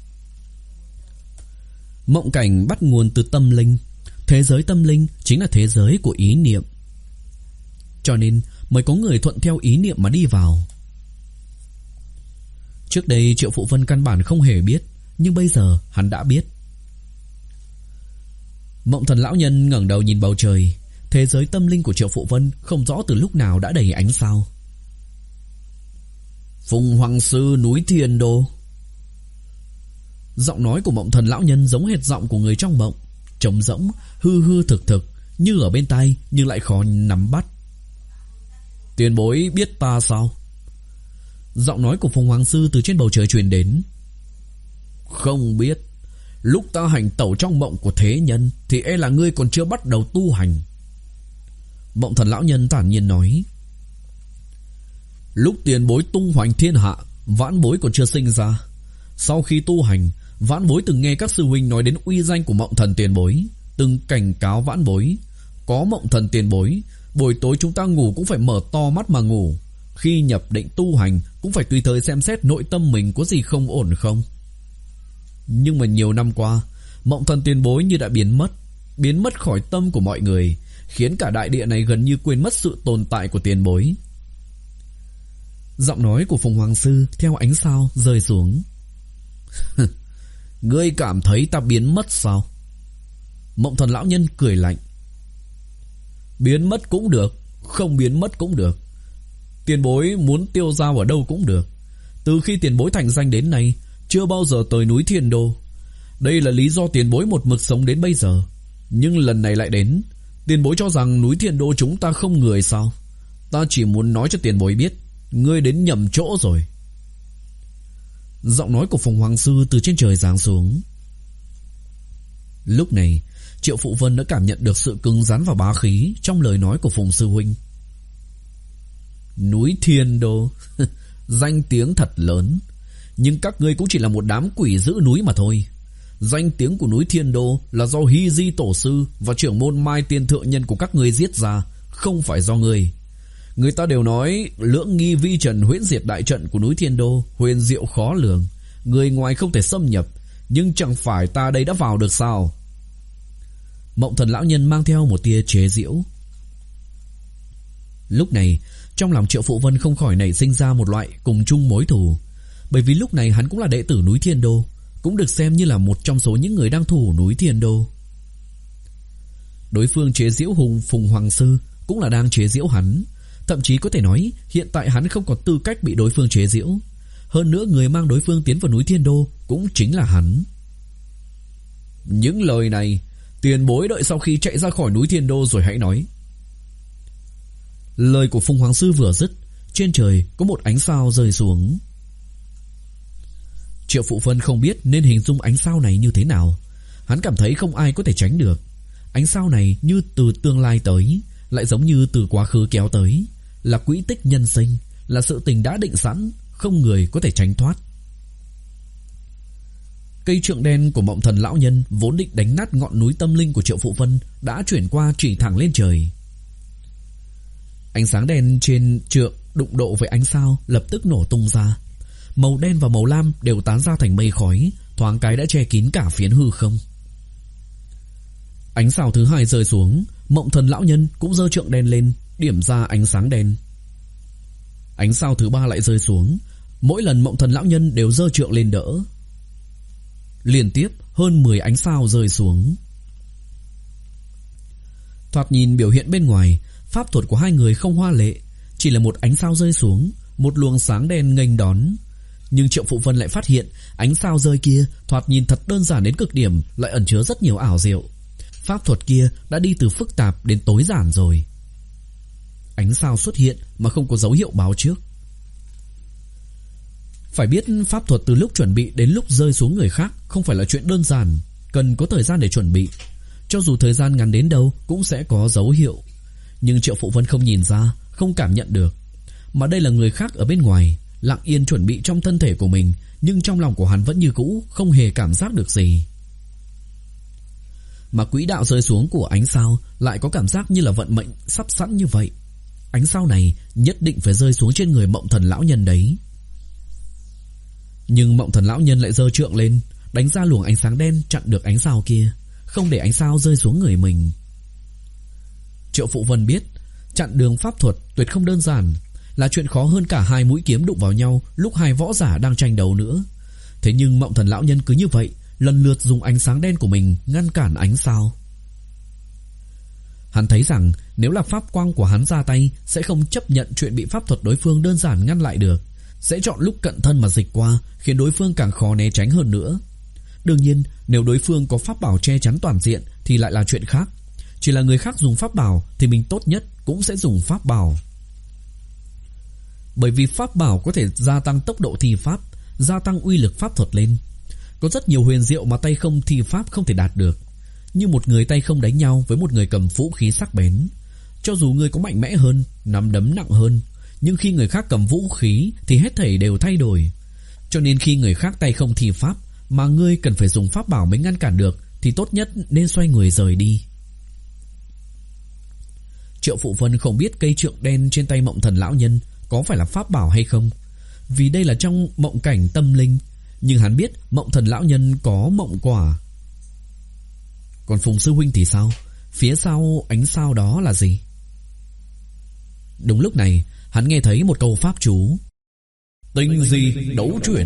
Mộng cảnh bắt nguồn từ tâm linh. Thế giới tâm linh chính là thế giới của ý niệm, cho nên mới có người thuận theo ý niệm mà đi vào. Trước đây Triệu Phụ Vân căn bản không hề biết, nhưng bây giờ hắn đã biết. Mộng Thần lão nhân ngẩng đầu nhìn bầu trời. Thế giới tâm linh của Triệu Phụ Vân không rõ từ lúc nào đã đầy ánh sao. Phùng Hoàng Sư núi Thiên Đô. Giọng nói của Mộng Thần lão nhân giống hệt giọng của người trong mộng, trống rỗng, hư hư thực thực, như ở bên tai nhưng lại khó nắm bắt. Tiền bối biết ta sao? Giọng nói của Phùng Hoàng Sư từ trên bầu trời truyền đến. Không biết. Lúc ta hành tẩu trong mộng của thế nhân thì e là ngươi còn chưa bắt đầu tu hành. Mộng Thần lão nhân thản nhiên nói. Lúc tiền bối tung hoành thiên hạ, vãn bối còn chưa sinh ra. Sau khi tu hành, vãn bối từng nghe các sư huynh nói đến uy danh của Mộng Thần tiền bối, từng cảnh cáo vãn bối, có Mộng Thần tiền bối, buổi tối chúng ta ngủ cũng phải mở to mắt mà ngủ. Khi nhập định tu hành cũng phải tùy thời xem xét nội tâm mình có gì không ổn không. Nhưng mà nhiều năm qua, Mộng Thần tiền bối như đã biến mất, biến mất khỏi tâm của mọi người, khiến cả đại địa này gần như quên mất sự tồn tại của tiền bối. Giọng nói của Phùng Hoàng Sư theo ánh sao rơi xuống. Ngươi cảm thấy ta biến mất sao? Mộng Thần lão nhân cười lạnh. Biến mất cũng được, không biến mất cũng được. Tiền bối muốn tiêu dao ở đâu cũng được. Từ khi tiền bối thành danh đến nay, chưa bao giờ tới núi Thiên Đô. Đây là lý do tiền bối một mực sống đến bây giờ. Nhưng lần này lại đến. Tiền bối cho rằng núi Thiên Đô chúng ta không người sao? Ta chỉ muốn nói cho tiền bối biết, ngươi đến nhầm chỗ rồi. Giọng nói của Phùng Hoàng Sư từ trên trời giáng xuống. Lúc này Triệu Phụ Vân đã cảm nhận được sự cứng rắn và bá khí trong lời nói của Phùng sư huynh. Núi Thiên Đô danh tiếng thật lớn, nhưng các ngươi cũng chỉ là một đám quỷ giữ núi mà thôi. Danh tiếng của núi Thiên Đô là do Hy Di tổ sư và trưởng môn Mai Tiên thượng nhân của các ngươi giết ra, không phải do ngươi. Người ta đều nói lưỡng nghi vi trần huyễn diệt đại trận của núi Thiên Đô huyền diệu khó lường, người ngoài không thể xâm nhập, nhưng chẳng phải ta đây đã vào được sao? Mộng Thần lão nhân mang theo một tia chế giễu. Lúc này trong lòng Triệu Phụ Vân không khỏi nảy sinh ra một loại cùng chung mối thù, bởi vì lúc này hắn cũng là đệ tử núi Thiên Đô, cũng được xem như là một trong số những người đang thủ núi Thiên Đô. Đối phương chế giễu Hùng Phùng Hoàng Sư cũng là đang chế giễu hắn, thậm chí có thể nói hiện tại hắn không có tư cách bị đối phương chế giễu. Hơn nữa người mang đối phương tiến vào núi Thiên Đô cũng chính là hắn. Những lời này tiền bối đợi sau khi chạy ra khỏi núi Thiên Đô rồi hãy nói. Lời của Phùng Hoàng Sư vừa dứt, trên trời có một ánh sao rơi xuống. Triệu Phụ Vân không biết nên hình dung ánh sao này như thế nào. Hắn cảm thấy không ai có thể tránh được. Ánh sao này như từ tương lai tới, lại giống như từ quá khứ kéo tới, là quỹ tích nhân sinh, là sự tình đã định sẵn, không người có thể tránh thoát. Cây trượng đen của Mộng Thần lão nhân vốn định đánh nát ngọn núi tâm linh của Triệu Phụ Vân đã chuyển qua chỉ thẳng lên trời. Ánh sáng đen trên trượng đụng độ với ánh sao lập tức nổ tung ra. Màu đen và màu lam đều tán ra thành mây khói, thoáng cái đã che kín cả phiến hư không. Ánh sao thứ hai rơi xuống, Mộng Thần lão nhân cũng giơ trượng đen lên, điểm ra ánh sáng đen. Ánh sao thứ ba lại rơi xuống, mỗi lần Mộng Thần lão nhân đều giơ trượng lên đỡ. Liên tiếp hơn mười ánh sao rơi xuống. Thoạt nhìn biểu hiện bên ngoài, pháp thuật của hai người không hoa lệ, chỉ là một ánh sao rơi xuống, một luồng sáng đen nghênh đón. Nhưng Triệu Phụ Vân lại phát hiện ánh sao rơi kia thoạt nhìn thật đơn giản đến cực điểm, lại ẩn chứa rất nhiều ảo diệu. Pháp thuật kia đã đi từ phức tạp đến tối giản rồi. Ánh sao xuất hiện mà không có dấu hiệu báo trước. Phải biết pháp thuật từ lúc chuẩn bị đến lúc rơi xuống người khác không phải là chuyện đơn giản, cần có thời gian để chuẩn bị. Cho dù thời gian ngắn đến đâu cũng sẽ có dấu hiệu. Nhưng Triệu Phụ Vân không nhìn ra, không cảm nhận được. Mà đây là người khác ở bên ngoài, lặng yên chuẩn bị trong thân thể của mình, nhưng trong lòng của hắn vẫn như cũ không hề cảm giác được gì. Mà quỹ đạo rơi xuống của ánh sao lại có cảm giác như là vận mệnh sắp sẵn như vậy. Ánh sao này nhất định phải rơi xuống trên người Mộng Thần lão nhân đấy. Nhưng Mộng Thần lão nhân lại giơ trượng lên, đánh ra luồng ánh sáng đen chặn được ánh sao kia, không để ánh sao rơi xuống người mình. Triệu Phụ Vân biết chặn đường pháp thuật tuyệt không đơn giản, là chuyện khó hơn cả hai mũi kiếm đụng vào nhau lúc hai võ giả đang tranh đấu nữa. Thế nhưng Mộng Thần lão nhân cứ như vậy lần lượt dùng ánh sáng đen của mình ngăn cản ánh sao. Hắn thấy rằng nếu là pháp quang của hắn ra tay sẽ không chấp nhận chuyện bị pháp thuật đối phương đơn giản ngăn lại được, sẽ chọn lúc cận thân mà dịch qua, khiến đối phương càng khó né tránh hơn nữa. Đương nhiên, nếu đối phương có pháp bảo che chắn toàn diện thì lại là chuyện khác. Chỉ là người khác dùng pháp bảo thì mình tốt nhất cũng sẽ dùng pháp bảo. Bởi vì pháp bảo có thể gia tăng tốc độ thi pháp, gia tăng uy lực pháp thuật lên. Có rất nhiều huyền diệu mà tay không thi pháp không thể đạt được. Như một người tay không đánh nhau với một người cầm vũ khí sắc bén. Cho dù người có mạnh mẽ hơn, nắm đấm nặng hơn, nhưng khi người khác cầm vũ khí thì hết thảy đều thay đổi. Cho nên khi người khác tay không thi pháp mà ngươi cần phải dùng pháp bảo mới ngăn cản được thì tốt nhất nên xoay người rời đi. Triệu Phụ Vân không biết cây trượng đen trên tay Mộng Thần lão nhân có phải là pháp bảo hay không, vì đây là trong mộng cảnh tâm linh. Nhưng hắn biết Mộng Thần lão nhân có mộng quả. Còn Phùng sư huynh thì sao? Phía sau ánh sao đó là gì? Đúng lúc này hắn nghe thấy một câu pháp chú: tinh di đấu chuyển.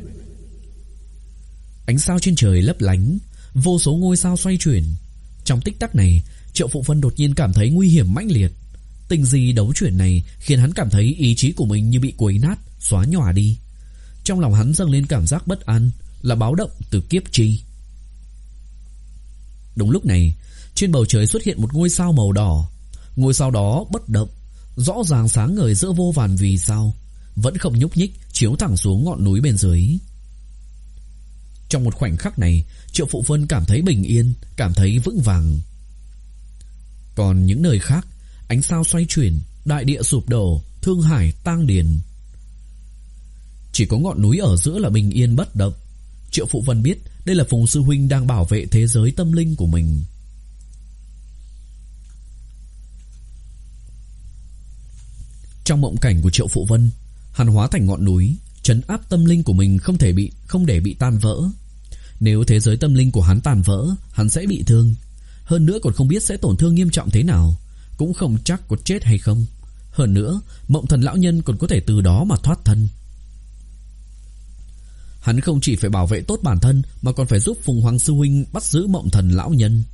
Ánh sao trên trời lấp lánh, vô số ngôi sao xoay chuyển. Trong tích tắc này, Triệu Phụ Vân đột nhiên cảm thấy nguy hiểm mãnh liệt. Tinh di đấu chuyển này khiến hắn cảm thấy ý chí của mình như bị quấy nát, xóa nhòa đi. Trong lòng hắn dâng lên cảm giác bất an, là báo động từ kiếp chi. Đúng lúc này, trên bầu trời xuất hiện một ngôi sao màu đỏ. Ngôi sao đó bất động, rõ ràng sáng ngời giữa vô vàn vì sao, vẫn không nhúc nhích, chiếu thẳng xuống ngọn núi bên dưới. Trong một khoảnh khắc này, Triệu Phụ Vân cảm thấy bình yên, cảm thấy vững vàng. Còn những nơi khác, ánh sao xoay chuyển, đại địa sụp đổ, thương hải tang điền. Chỉ có ngọn núi ở giữa là bình yên bất động. Triệu Phụ Vân biết đây là Phùng sư huynh đang bảo vệ thế giới tâm linh của mình. Trong mộng cảnh của Triệu Phụ Vân, hắn hóa thành ngọn núi, trấn áp tâm linh của mình không thể bị không để bị tan vỡ. Nếu thế giới tâm linh của hắn tan vỡ, hắn sẽ bị thương. Hơn nữa còn không biết sẽ tổn thương nghiêm trọng thế nào, cũng không chắc có chết hay không. Hơn nữa, Mộng Thần lão nhân còn có thể từ đó mà thoát thân. Hắn không chỉ phải bảo vệ tốt bản thân mà còn phải giúp Phùng Hoàng sư huynh bắt giữ Mộng Thần lão nhân.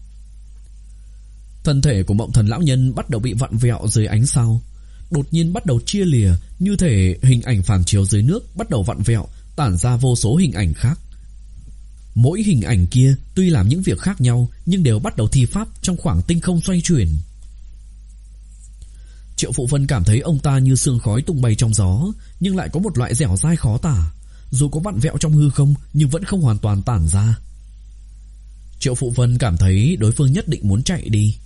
Thân thể của Mộng Thần lão nhân bắt đầu bị vặn vẹo dưới ánh sao, đột nhiên bắt đầu chia lìa, như thể hình ảnh phản chiếu dưới nước bắt đầu vặn vẹo, tản ra vô số hình ảnh khác. Mỗi hình ảnh kia tuy làm những việc khác nhau nhưng đều bắt đầu thi pháp trong khoảng tinh không xoay chuyển. Triệu Phụ Vân cảm thấy ông ta như sương khói tung bay trong gió, nhưng lại có một loại dẻo dai khó tả. Dù có vặn vẹo trong hư không nhưng vẫn không hoàn toàn tản ra. Triệu Phụ Vân cảm thấy đối phương nhất định muốn chạy đi.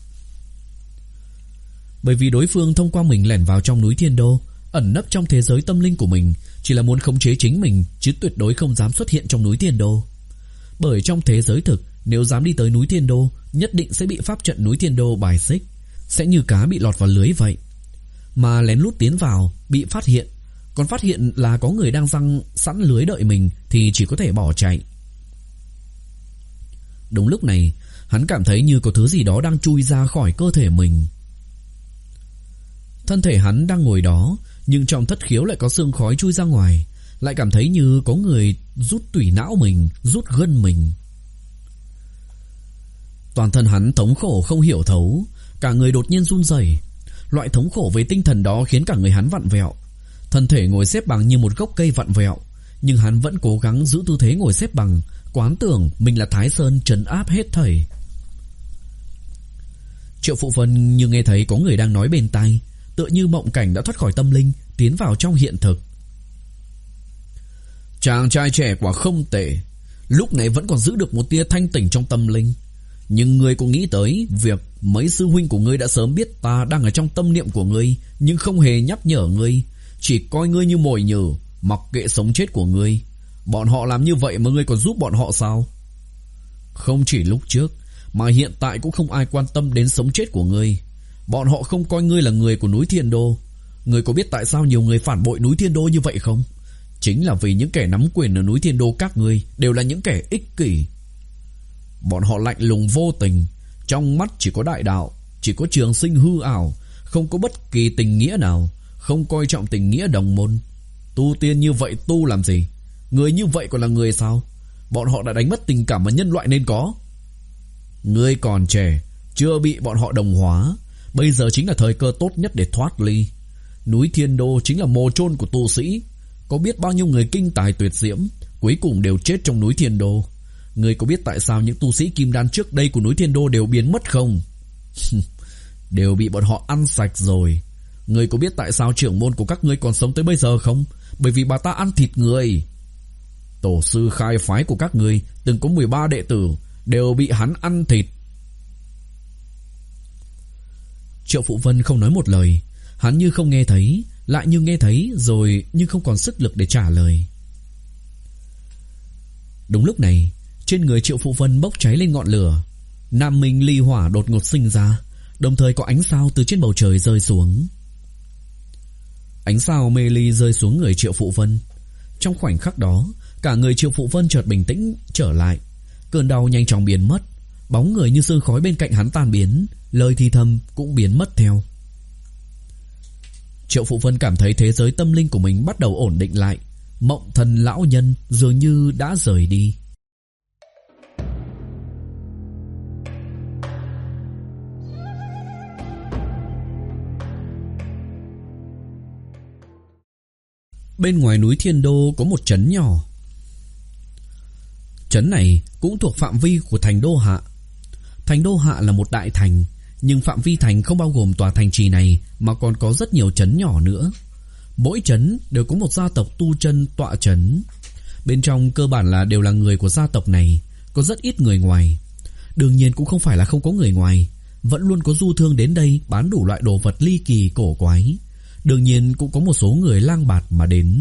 Bởi vì đối phương thông qua mình lẻn vào trong núi Thiên Đô, ẩn nấp trong thế giới tâm linh của mình, chỉ là muốn khống chế chính mình, chứ tuyệt đối không dám xuất hiện trong núi Thiên Đô. Bởi trong thế giới thực, nếu dám đi tới núi Thiên Đô, nhất định sẽ bị pháp trận núi Thiên Đô bài xích, sẽ như cá bị lọt vào lưới vậy. Mà lén lút tiến vào, bị phát hiện, còn phát hiện là có người đang giăng sẵn lưới đợi mình thì chỉ có thể bỏ chạy. Đúng lúc này, hắn cảm thấy như có thứ gì đó đang chui ra khỏi cơ thể mình. Thân thể hắn đang ngồi đó, nhưng trong thất khiếu lại có sương khói chui ra ngoài, lại cảm thấy như có người rút tủy não mình, rút gân mình. Toàn thân hắn thống khổ không hiểu thấu, cả người đột nhiên run rẩy. Loại thống khổ về tinh thần đó khiến cả người hắn vặn vẹo. Thân thể ngồi xếp bằng như một gốc cây vặn vẹo, nhưng hắn vẫn cố gắng giữ tư thế ngồi xếp bằng, quán tưởng mình là Thái Sơn trấn áp hết thảy. Triệu Phụ Vân như nghe thấy có người đang nói bên tai, tựa như mộng cảnh đã thoát khỏi tâm linh, tiến vào trong hiện thực. Chàng trai trẻ quả không tệ, lúc này vẫn còn giữ được một tia thanh tỉnh trong tâm linh. Nhưng ngươi có nghĩ tới việc mấy sư huynh của ngươi đã sớm biết ta đang ở trong tâm niệm của ngươi, nhưng không hề nhắc nhở ngươi, chỉ coi ngươi như mồi nhử, mặc kệ sống chết của ngươi. Bọn họ làm như vậy mà ngươi còn giúp bọn họ sao? Không chỉ lúc trước, mà hiện tại cũng không ai quan tâm đến sống chết của ngươi. Bọn họ không coi ngươi là người của núi Thiên Đô. Ngươi có biết tại sao nhiều người phản bội núi Thiên Đô như vậy không? Chính là vì những kẻ nắm quyền ở núi Thiên Đô các ngươi đều là những kẻ ích kỷ. Bọn họ lạnh lùng vô tình, trong mắt chỉ có đại đạo, chỉ có trường sinh hư ảo, không có bất kỳ tình nghĩa nào, không coi trọng tình nghĩa đồng môn. Tu tiên như vậy tu làm gì? Người như vậy còn là người sao? Bọn họ đã đánh mất tình cảm mà nhân loại nên có. Ngươi còn trẻ, chưa bị bọn họ đồng hóa, bây giờ chính là thời cơ tốt nhất để thoát ly. Núi Thiên Đô chính là mồ chôn của tu sĩ. Có biết bao nhiêu người kinh tài tuyệt diễm cuối cùng đều chết trong núi Thiên Đô. Ngươi có biết tại sao những tu sĩ kim đan trước đây của núi Thiên Đô đều biến mất không? Đều bị bọn họ ăn sạch rồi. Ngươi có biết tại sao trưởng môn của các ngươi còn sống tới bây giờ không? Bởi vì bà ta ăn thịt người. Tổ sư khai phái của các ngươi từng có mười ba đệ tử, đều bị hắn ăn thịt. Triệu Phụ Vân không nói một lời. Hắn như không nghe thấy, lại như nghe thấy, rồi nhưng không còn sức lực để trả lời. Đúng lúc này, trên người Triệu Phụ Vân bốc cháy lên ngọn lửa. Nam minh ly hỏa đột ngột sinh ra, đồng thời có ánh sao từ trên bầu trời rơi xuống. Ánh sao mê ly rơi xuống người Triệu Phụ Vân. Trong khoảnh khắc đó, cả người Triệu Phụ Vân chợt bình tĩnh trở lại. Cơn đau nhanh chóng biến mất, bóng người như sương khói bên cạnh hắn tan biến, lời thì thầm cũng biến mất theo. Triệu Phụ Vân cảm thấy thế giới tâm linh của mình bắt đầu ổn định lại. Mộng thần lão nhân dường như đã rời đi. Bên ngoài núi Thiên Đô có một trấn nhỏ. Trấn này cũng thuộc phạm vi của thành Đô Hạ. Thành Đô Hạ là một đại thành, nhưng phạm vi thành không bao gồm tòa thành trì này, mà còn có rất nhiều trấn nhỏ nữa. Mỗi trấn đều có một gia tộc tu chân tọa trấn. Bên trong cơ bản là đều là người của gia tộc này, có rất ít người ngoài. Đương nhiên cũng không phải là không có người ngoài, vẫn luôn có du thương đến đây bán đủ loại đồ vật ly kỳ cổ quái. Đương nhiên cũng có một số người lang bạt mà đến.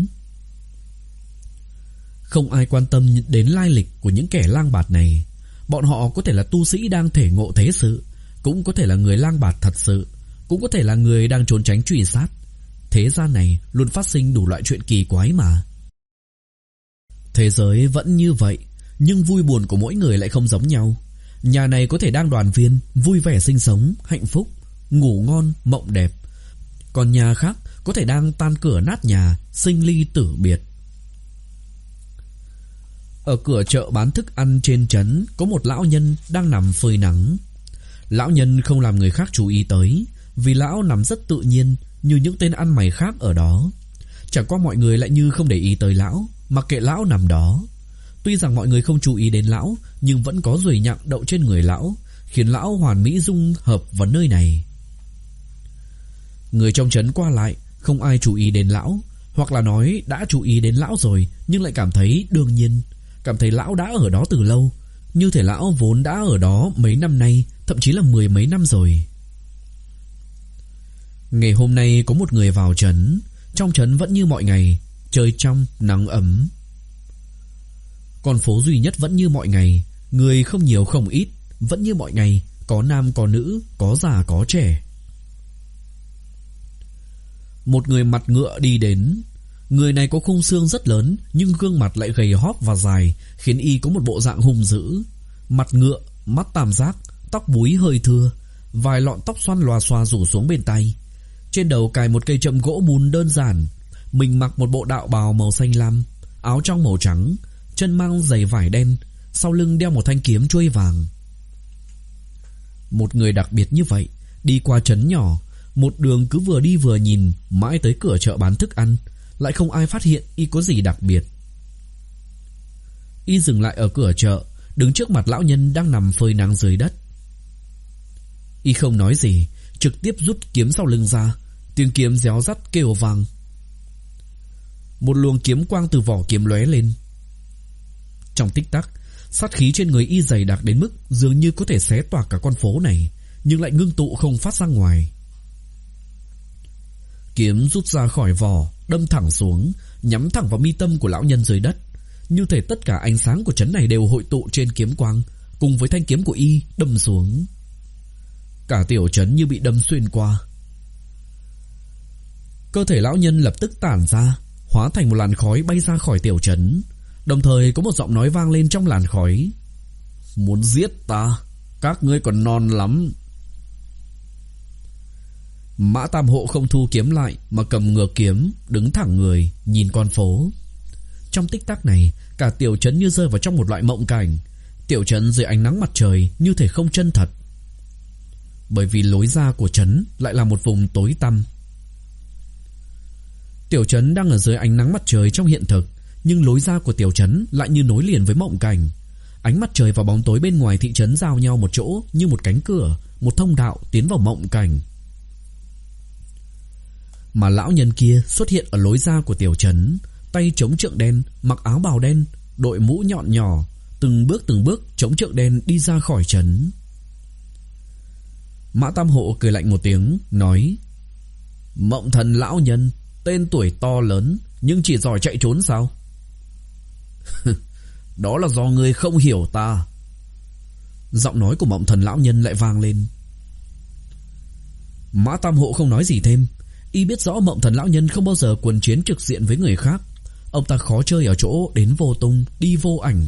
Không ai quan tâm đến lai lịch của những kẻ lang bạt này. Bọn họ có thể là tu sĩ đang thể ngộ thế sự, cũng có thể là người lang bạt thật sự, cũng có thể là người đang trốn tránh truy sát. Thế gian này luôn phát sinh đủ loại chuyện kỳ quái mà. Thế giới vẫn như vậy, nhưng vui buồn của mỗi người lại không giống nhau. Nhà này có thể đang đoàn viên, vui vẻ sinh sống, hạnh phúc, ngủ ngon, mộng đẹp. Còn nhà khác có thể đang tan cửa nát nhà, sinh ly tử biệt. Ở cửa chợ bán thức ăn trên trấn có một lão nhân đang nằm phơi nắng. Lão nhân không làm người khác chú ý tới, vì lão nằm rất tự nhiên như những tên ăn mày khác ở đó. Chẳng qua mọi người lại như không để ý tới lão, mặc kệ lão nằm đó. Tuy rằng mọi người không chú ý đến lão, nhưng vẫn có ruồi nhặng đậu trên người lão, khiến lão hoàn mỹ dung hợp vào nơi này. Người trong trấn qua lại, không ai chú ý đến lão, hoặc là nói đã chú ý đến lão rồi nhưng lại cảm thấy đương nhiên, cảm thấy lão đã ở đó từ lâu, như thể lão vốn đã ở đó mấy năm nay, thậm chí là mười mấy năm rồi. Ngày hôm nay có một người vào trấn. Trong trấn vẫn như mọi ngày, trời trong, nắng ấm. Con phố duy nhất vẫn như mọi ngày, người không nhiều không ít, vẫn như mọi ngày, có nam có nữ, có già có trẻ. Một người mặt ngựa đi đến. Người này có khung xương rất lớn, nhưng gương mặt lại gầy hóp và dài, khiến y có một bộ dạng hung dữ. Mặt ngựa, mắt tam giác, tóc búi hơi thưa, vài lọn tóc xoăn lòa xòa rủ xuống bên tay. Trên đầu cài một cây châm gỗ mùn đơn giản. Mình mặc một bộ đạo bào màu xanh lam, áo trong màu trắng, chân mang giày vải đen, sau lưng đeo một thanh kiếm chuôi vàng. Một người đặc biệt như vậy, đi qua trấn nhỏ, một đường cứ vừa đi vừa nhìn, mãi tới cửa chợ bán thức ăn, lại không ai phát hiện y có gì đặc biệt. Y dừng lại ở cửa chợ, đứng trước mặt lão nhân đang nằm phơi nắng dưới đất. Y không nói gì, trực tiếp rút kiếm sau lưng ra, tiếng kiếm réo rắt kêu vang. Một luồng kiếm quang từ vỏ kiếm lóe lên. Trong tích tắc, sát khí trên người y dày đặc đến mức dường như có thể xé toạc cả con phố này, nhưng lại ngưng tụ không phát ra ngoài. Kiếm rút ra khỏi vỏ, đâm thẳng xuống, nhắm thẳng vào mi tâm của lão nhân dưới đất. Như thể tất cả ánh sáng của trấn này đều hội tụ trên kiếm quang, cùng với thanh kiếm của y đâm xuống. Cả tiểu trấn như bị đâm xuyên qua. Cơ thể lão nhân lập tức tản ra, hóa thành một làn khói bay ra khỏi tiểu trấn. Đồng thời có một giọng nói vang lên trong làn khói: "Muốn giết ta, các ngươi còn non lắm." Mã Tam Hộ không thu kiếm lại mà cầm ngược kiếm, đứng thẳng người nhìn con phố. Trong tích tắc này, cả tiểu trấn như rơi vào trong một loại mộng cảnh. Tiểu trấn dưới ánh nắng mặt trời như thể không chân thật, bởi vì lối ra của trấn lại là một vùng tối tăm. Tiểu trấn đang ở dưới ánh nắng mặt trời trong hiện thực, nhưng lối ra của tiểu trấn lại như nối liền với mộng cảnh. Ánh mặt trời và bóng tối bên ngoài thị trấn giao nhau một chỗ như một cánh cửa, một thông đạo tiến vào mộng cảnh. Mà lão nhân kia xuất hiện ở lối ra của tiểu trấn, tay chống trượng đen, mặc áo bào đen, đội mũ nhọn nhỏ, từng bước từng bước chống trượng đen đi ra khỏi trấn. Mã Tam Hộ cười lạnh một tiếng, nói: "Mộng thần lão nhân, tên tuổi to lớn nhưng chỉ giỏi chạy trốn sao?" "Đó là do ngươi không hiểu ta." Giọng nói của mộng thần lão nhân lại vang lên. Mã Tam Hộ không nói gì thêm. Y biết rõ mộng thần lão nhân không bao giờ quần chiến trực diện với người khác. Ông ta khó chơi ở chỗ đến vô tung, đi vô ảnh.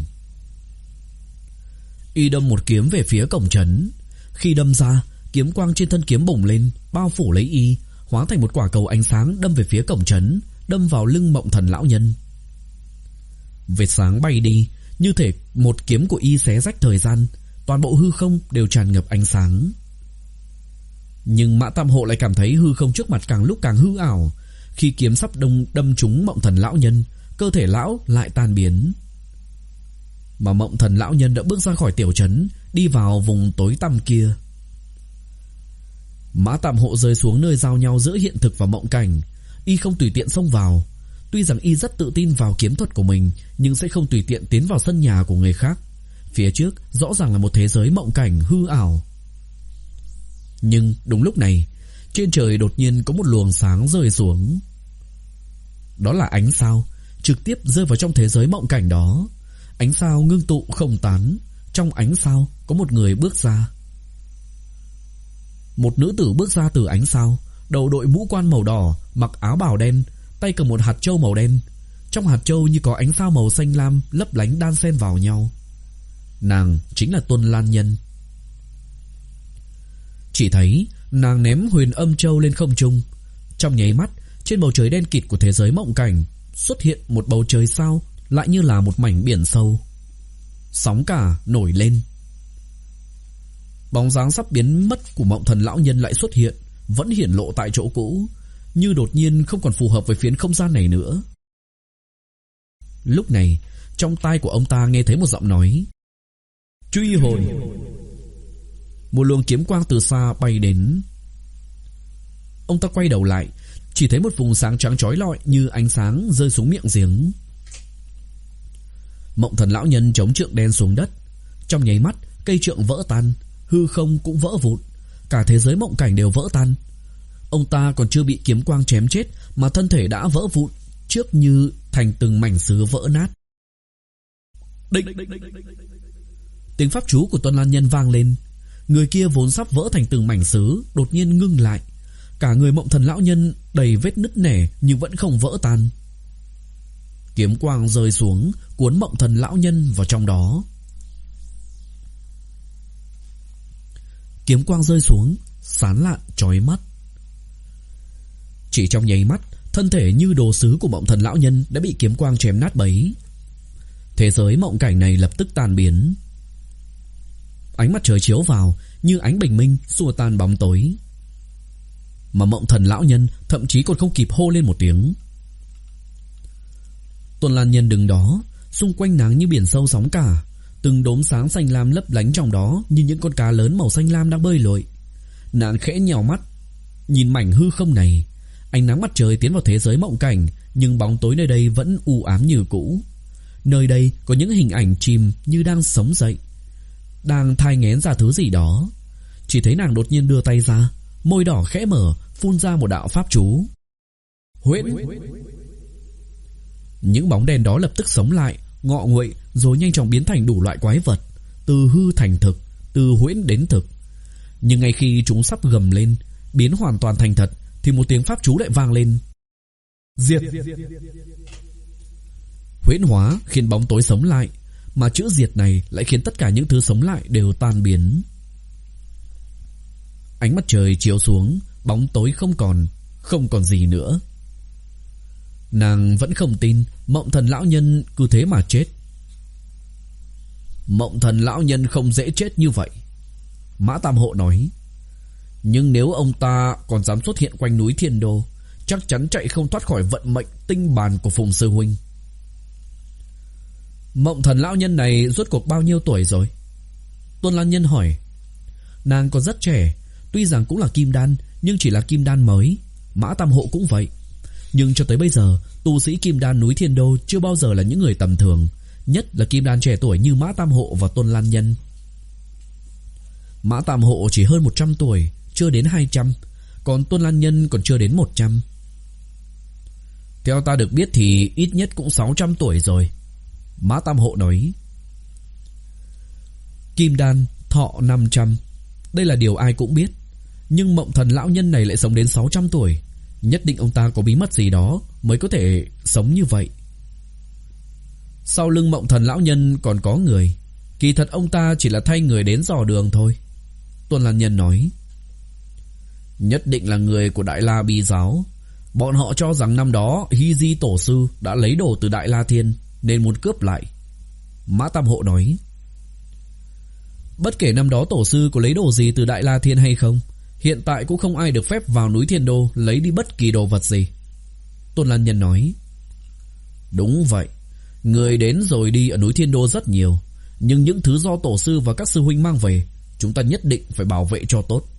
Y đâm một kiếm về phía cổng trấn. Khi đâm ra, kiếm quang trên thân kiếm bùng lên, bao phủ lấy y, hóa thành một quả cầu ánh sáng đâm về phía cổng trấn, đâm vào lưng mộng thần lão nhân. Vệt sáng bay đi, như thể một kiếm của y xé rách thời gian, toàn bộ hư không đều tràn ngập ánh sáng. Nhưng Mã Tam Hộ lại cảm thấy hư không trước mặt càng lúc càng hư ảo. Khi kiếm sắp đông đâm trúng mộng thần lão nhân, cơ thể lão lại tan biến. Mà mộng thần lão nhân đã bước ra khỏi tiểu trấn, đi vào vùng tối tăm kia. Mã Tam Hộ rơi xuống nơi giao nhau giữa hiện thực và mộng cảnh. Y không tùy tiện xông vào. Tuy rằng y rất tự tin vào kiếm thuật của mình, nhưng sẽ không tùy tiện tiến vào sân nhà của người khác. Phía trước rõ ràng là một thế giới mộng cảnh hư ảo. Nhưng đúng lúc này, trên trời đột nhiên có một luồng sáng rơi xuống. Đó là ánh sao, trực tiếp rơi vào trong thế giới mộng cảnh đó. Ánh sao ngưng tụ không tán. Trong ánh sao có một người bước ra. Một nữ tử bước ra từ ánh sao, đầu đội mũ quan màu đỏ, mặc áo bào đen, tay cầm một hạt châu màu đen. Trong hạt châu như có ánh sao màu xanh lam lấp lánh đan xen vào nhau. Nàng chính là Tuân Lan Nhân. Chỉ thấy nàng ném huyền âm châu lên không trung. Trong nháy mắt, trên bầu trời đen kịt của thế giới mộng cảnh xuất hiện một bầu trời sao, lại như là một mảnh biển sâu. Sóng cả nổi lên. Bóng dáng sắp biến mất của mộng thần lão nhân lại xuất hiện, vẫn hiển lộ tại chỗ cũ, như đột nhiên không còn phù hợp với phiến không gian này nữa. Lúc này, trong tai của ông ta nghe thấy một giọng nói: "Truy hồn." Một luồng kiếm quang từ xa bay đến. Ông ta quay đầu lại, chỉ thấy một vùng sáng trắng chói lọi như ánh sáng rơi xuống miệng giếng. Mộng thần lão nhân chống trượng đen xuống đất. Trong nháy mắt, cây trượng vỡ tan, hư không cũng vỡ vụn, cả thế giới mộng cảnh đều vỡ tan. Ông ta còn chưa bị kiếm quang chém chết mà thân thể đã vỡ vụn, trước như thành từng mảnh sứ vỡ nát. Địch! Tiếng pháp chú của Tuân Lan Nhân vang lên. Người kia vốn sắp vỡ thành từng mảnh sứ đột nhiên ngưng lại. Cả người mộng thần lão nhân đầy vết nứt nẻ nhưng vẫn không vỡ tan. Kiếm quang rơi xuống, cuốn mộng thần lão nhân vào trong đó. Kiếm quang rơi xuống, sán lạn chói mắt. Chỉ trong nháy mắt, thân thể như đồ sứ của mộng thần lão nhân đã bị kiếm quang chém nát bấy. Thế giới mộng cảnh này lập tức tan biến. Ánh mặt trời chiếu vào như ánh bình minh xua tan bóng tối. Mà mộng thần lão nhân thậm chí còn không kịp hô lên một tiếng. Tuân Lan Nhân đứng đó, xung quanh nàng như biển sâu sóng cả, từng đốm sáng xanh lam lấp lánh trong đó như những con cá lớn màu xanh lam đang bơi lội. Nàng khẽ nhèo mắt, nhìn mảnh hư không này. Ánh nắng mặt trời tiến vào thế giới mộng cảnh, nhưng bóng tối nơi đây vẫn u ám như cũ. Nơi đây có những hình ảnh chìm như đang sống dậy, đang thai nghén ra thứ gì đó. Chỉ thấy nàng đột nhiên đưa tay ra, môi đỏ khẽ mở, phun ra một đạo pháp chú. Huyễn. Những bóng đen đó lập tức sống lại, ngọ nguậy, rồi nhanh chóng biến thành đủ loại quái vật. từ hư thành thực, từ huyễn đến thực. Nhưng ngay khi chúng sắp gầm lên, biến hoàn toàn thành thật, thì một tiếng pháp chú lại vang lên. Diệt. Huyễn hóa khiến bóng tối sống lại, mà chữ diệt này lại khiến tất cả những thứ sống lại đều tan biến. Ánh mặt trời chiếu xuống, bóng tối không còn, không còn gì nữa. Nàng vẫn không tin Mộng Thần lão nhân cứ thế mà chết. Mộng Thần lão nhân không dễ chết như vậy, Mã Tam Hộ nói. Nhưng nếu ông ta còn dám xuất hiện quanh núi Thiên Đô, chắc chắn chạy không thoát khỏi vận mệnh tinh bàn của Phùng sư huynh. Mộng Thần lão nhân này rốt cuộc bao nhiêu tuổi rồi? Tôn Lan Nhân hỏi. Nàng còn rất trẻ, tuy rằng cũng là kim đan, nhưng chỉ là kim đan mới. Mã Tam Hộ cũng vậy. Nhưng cho tới bây giờ, tu sĩ kim đan núi Thiên Đô chưa bao giờ là những người tầm thường, nhất là kim đan trẻ tuổi như Mã Tam Hộ và Tôn Lan Nhân. Mã Tam Hộ chỉ hơn một trăm tuổi, chưa đến hai trăm, còn Tôn Lan Nhân còn chưa đến một trăm. Theo ta được biết thì ít nhất cũng sáu trăm tuổi rồi, Mã Tam Hộ nói. Kim đan thọ năm trăm, đây là điều ai cũng biết. Nhưng Mộng Thần lão nhân này lại sống đến sáu trăm tuổi, nhất định ông ta có bí mật gì đó mới có thể sống như vậy. Sau lưng Mộng Thần lão nhân còn có người, kỳ thật ông ta chỉ là thay người đến dò đường thôi, Tôn Lan Nhân nói. Nhất định là người của Đại La Bi giáo. Bọn họ cho rằng năm đó Hy Di tổ sư đã lấy đồ từ Đại La Thiên nên muốn cướp lại, Mã Tam Hộ nói. Bất kể năm đó tổ sư có lấy đồ gì từ Đại La Thiên hay không, hiện tại cũng không ai được phép vào núi Thiên Đô lấy đi bất kỳ đồ vật gì, Tôn Lan Nhân nói. Đúng vậy, người đến rồi đi ở núi Thiên Đô rất nhiều, nhưng những thứ do tổ sư và các sư huynh mang về, chúng ta nhất định phải bảo vệ cho tốt.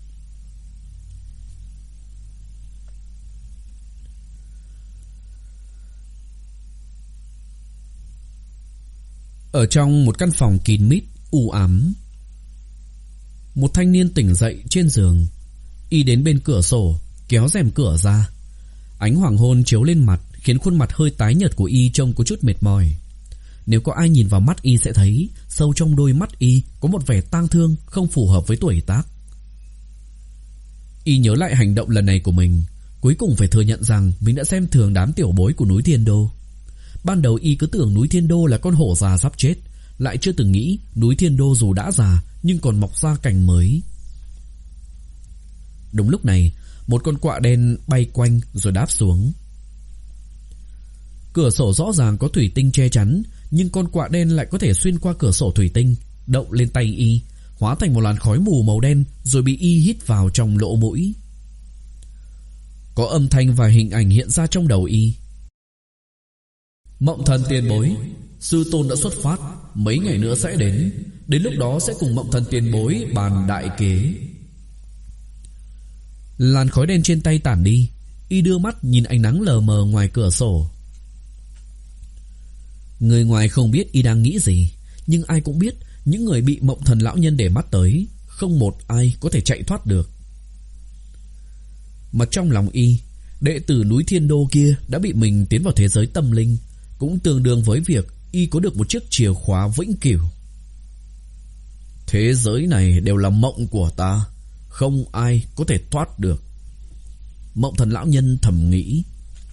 Ở trong một căn phòng kín mít, u ám, một thanh niên tỉnh dậy trên giường. Y đến bên cửa sổ, kéo rèm cửa ra. Ánh hoàng hôn chiếu lên mặt, khiến khuôn mặt hơi tái nhợt của Y trông có chút mệt mỏi. Nếu có ai nhìn vào mắt Y sẽ thấy sâu trong đôi mắt Y có một vẻ tang thương không phù hợp với tuổi tác. Y nhớ lại hành động lần này của mình, cuối cùng phải thừa nhận rằng mình đã xem thường đám tiểu bối của núi Thiên Đô. Ban đầu Y cứ tưởng núi Thiên Đô là con hổ già sắp chết, lại chưa từng nghĩ núi Thiên Đô dù đã già nhưng còn mọc ra cành mới. Đúng lúc này, một con quạ đen bay quanh rồi đáp xuống. Cửa sổ rõ ràng có thủy tinh che chắn, nhưng con quạ đen lại có thể xuyên qua cửa sổ thủy tinh, đậu lên tay Y, hóa thành một làn khói mù màu đen rồi bị Y hít vào trong lỗ mũi. Có âm thanh và hình ảnh hiện ra trong đầu Y. Mộng Thần tiền bối, sư tôn đã xuất phát, mấy ngày nữa sẽ đến. Đến lúc đó sẽ cùng Mộng Thần tiền bối bàn đại kế. Làn khói đen trên tay tản đi, Y đưa mắt nhìn ánh nắng lờ mờ ngoài cửa sổ. Người ngoài không biết Y đang nghĩ gì, nhưng ai cũng biết những người bị Mộng Thần lão nhân để mắt tới, không một ai có thể chạy thoát được. Mà trong lòng Y, đệ tử núi Thiên Đô kia đã bị mình tiến vào thế giới tâm linh, cũng tương đương với việc Y có được một chiếc chìa khóa vĩnh cửu. Thế giới này đều là mộng của ta, không ai có thể thoát được, Mộng Thần lão nhân thầm nghĩ.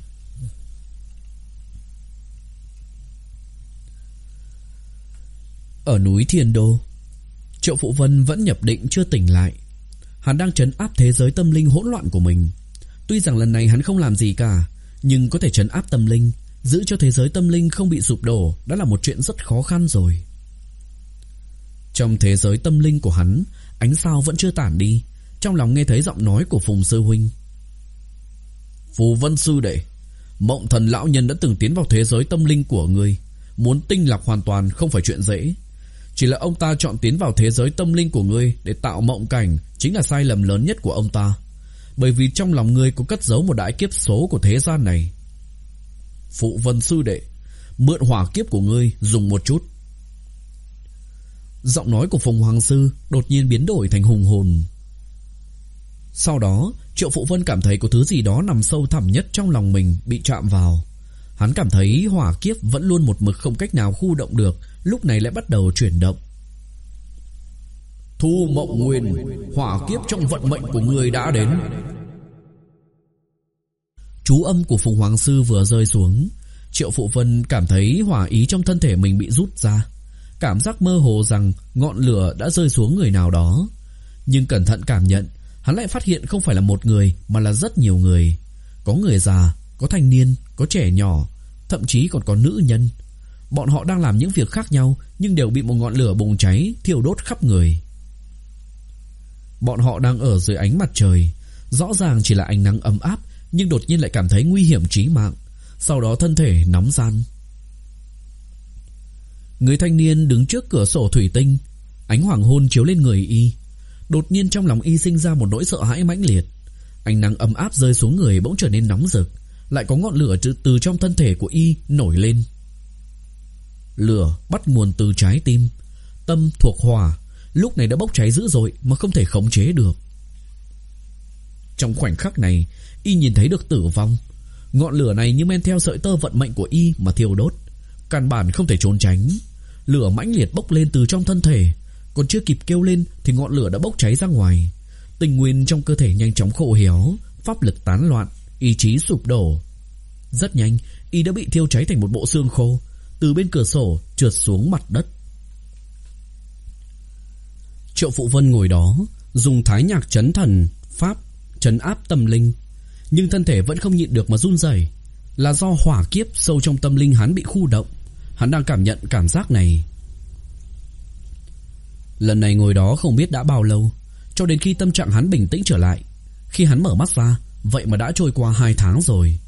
Ở núi Thiên Đô, Triệu Phụ Vân vẫn nhập định chưa tỉnh lại. Hắn đang trấn áp thế giới tâm linh hỗn loạn của mình. Tuy rằng lần này hắn không làm gì cả, nhưng có thể trấn áp tâm linh, giữ cho thế giới tâm linh không bị sụp đổ đã là một chuyện rất khó khăn rồi. Trong thế giới tâm linh của hắn, ánh sao vẫn chưa tản đi. Trong lòng nghe thấy giọng nói của Phùng sư huynh. Phù Vân sư đệ, Mộng Thần lão nhân đã từng tiến vào thế giới tâm linh của ngươi, muốn tinh lọc hoàn toàn không phải chuyện dễ. Chỉ là ông ta chọn tiến vào thế giới tâm linh của ngươi để tạo mộng cảnh chính là sai lầm lớn nhất của ông ta, bởi vì trong lòng ngươi có cất giấu một đại kiếp số của thế gian này. Phụ Vân sư đệ, mượn hỏa kiếp của ngươi dùng một chút. Giọng nói của Phùng Hoàng sư đột nhiên biến đổi thành hùng hồn. Sau đó, Triệu Phụ Vân cảm thấy có thứ gì đó nằm sâu thẳm nhất trong lòng mình bị chạm vào. Hắn cảm thấy hỏa kiếp vẫn luôn một mực không cách nào khu động được, lúc này lại bắt đầu chuyển động. Thu Mộng Nguyên, hỏa kiếp trong vận mệnh của người đã đến. Chú âm của Phùng Hoàng Sư vừa rơi xuống, Triệu Phụ Vân cảm thấy hỏa ý trong thân thể mình bị rút ra, cảm giác mơ hồ rằng ngọn lửa đã rơi xuống người nào đó. Nhưng cẩn thận cảm nhận, hắn lại phát hiện không phải là một người mà là rất nhiều người. Có người già, có thanh niên, có trẻ nhỏ, thậm chí còn có nữ nhân. Bọn họ đang làm những việc khác nhau nhưng đều bị một ngọn lửa bùng cháy thiêu đốt khắp người. Bọn họ đang ở dưới ánh mặt trời, rõ ràng chỉ là ánh nắng ấm áp, nhưng đột nhiên lại cảm thấy nguy hiểm chí mạng. Sau đó thân thể nóng ran. Người thanh niên đứng trước cửa sổ thủy tinh, ánh hoàng hôn chiếu lên người y. Đột nhiên trong lòng y sinh ra một nỗi sợ hãi mãnh liệt. Ánh nắng ấm áp rơi xuống người bỗng trở nên nóng rực, lại có ngọn lửa từ trong thân thể của y nổi lên. Lửa bắt nguồn từ trái tim, tâm thuộc hỏa, lúc này đã bốc cháy dữ dội mà không thể khống chế được. Trong khoảnh khắc này, y nhìn thấy được tử vong. Ngọn lửa này như men theo sợi tơ vận mệnh của y mà thiêu đốt, căn bản không thể trốn tránh. Lửa mãnh liệt bốc lên từ trong thân thể, còn chưa kịp kêu lên thì ngọn lửa đã bốc cháy ra ngoài. Tinh nguyên trong cơ thể nhanh chóng khô héo, pháp lực tán loạn, ý chí sụp đổ. Rất nhanh, y đã bị thiêu cháy thành một bộ xương khô, từ bên cửa sổ trượt xuống mặt đất. Triệu Phụ Vân ngồi đó, dùng thái nhạc trấn thần pháp trấn áp tâm linh, nhưng thân thể vẫn không nhịn được mà run rẩy. Là do hỏa kiếp sâu trong tâm linh hắn bị khu động. Hắn đang cảm nhận cảm giác này. Lần này ngồi đó không biết đã bao lâu, cho đến khi tâm trạng hắn bình tĩnh trở lại. Khi hắn mở mắt ra, vậy mà đã trôi qua hai tháng rồi.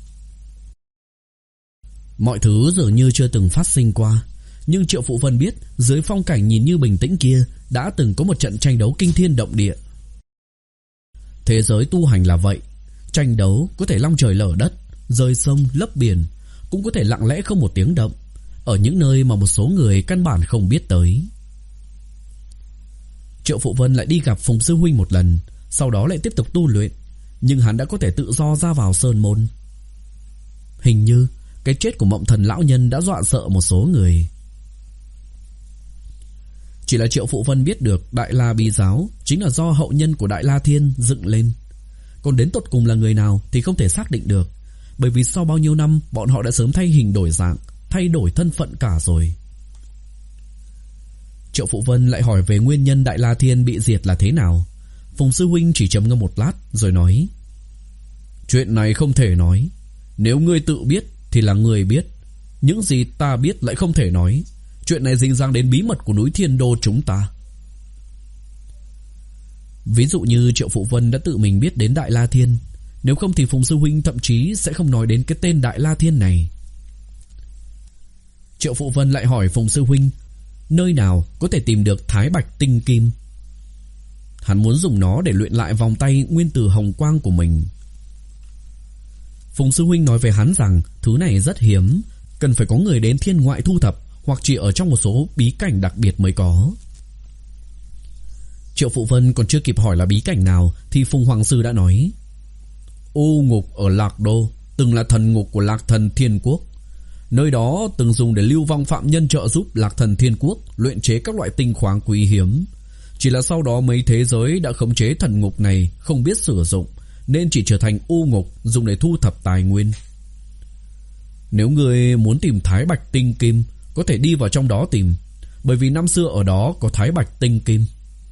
Mọi thứ dường như chưa từng phát sinh qua, nhưng Triệu Phụ Vân biết dưới phong cảnh nhìn như bình tĩnh kia đã từng có một trận tranh đấu kinh thiên động địa. Thế giới tu hành là vậy, tranh đấu có thể long trời lở đất, rời sông lấp biển, cũng có thể lặng lẽ không một tiếng động, ở những nơi mà một số người căn bản không biết tới. Triệu Phụ Vân lại đi gặp Phùng Sư Huynh một lần, sau đó lại tiếp tục tu luyện, nhưng hắn đã có thể tự do ra vào sơn môn. Hình như cái chết của Mộng Thần lão nhân đã dọa sợ một số người. Chỉ là Triệu Phụ Vân biết được Đại La Bí Giáo chính là do hậu nhân của Đại La Thiên dựng lên, còn đến tột cùng là người nào thì không thể xác định được, bởi vì sau bao nhiêu năm bọn họ đã sớm thay hình đổi dạng, thay đổi thân phận cả rồi. Triệu Phụ Vân lại hỏi về nguyên nhân Đại La Thiên bị diệt là thế nào. Phùng Sư Huynh chỉ trầm ngâm một lát rồi nói: Chuyện này không thể nói. Nếu ngươi tự biết thì là ngươi biết, những gì ta biết lại không thể nói. Chuyện này dính dáng đến bí mật của núi Thiên Đô chúng ta. Ví dụ như Triệu Phụ Vân đã tự mình biết đến Đại La Thiên, nếu không thì Phùng Sư Huynh thậm chí sẽ không nói đến cái tên Đại La Thiên này. Triệu Phụ Vân lại hỏi Phùng Sư Huynh nơi nào có thể tìm được Thái Bạch Tinh Kim. Hắn muốn dùng nó để luyện lại vòng tay nguyên tử hồng quang của mình. Phùng Sư Huynh nói về hắn rằng thứ này rất hiếm, cần phải có người đến thiên ngoại thu thập, hoặc chỉ ở trong một số bí cảnh đặc biệt mới có. Triệu Phụ Vân còn chưa kịp hỏi là bí cảnh nào thì Phùng Hoàng Sư đã nói: U ngục ở Lạc Đô từng là thần ngục của Lạc Thần Thiên Quốc. Nơi đó từng dùng để lưu vong phạm nhân trợ giúp Lạc Thần Thiên Quốc luyện chế các loại tinh khoáng quý hiếm. Chỉ là sau đó mấy thế giới đã khống chế thần ngục này không biết sử dụng, nên chỉ trở thành u ngục dùng để thu thập tài nguyên. Nếu người muốn tìm Thái Bạch Tinh Kim, có thể đi vào trong đó tìm, bởi vì năm xưa ở đó có Thái Bạch Tinh Kim.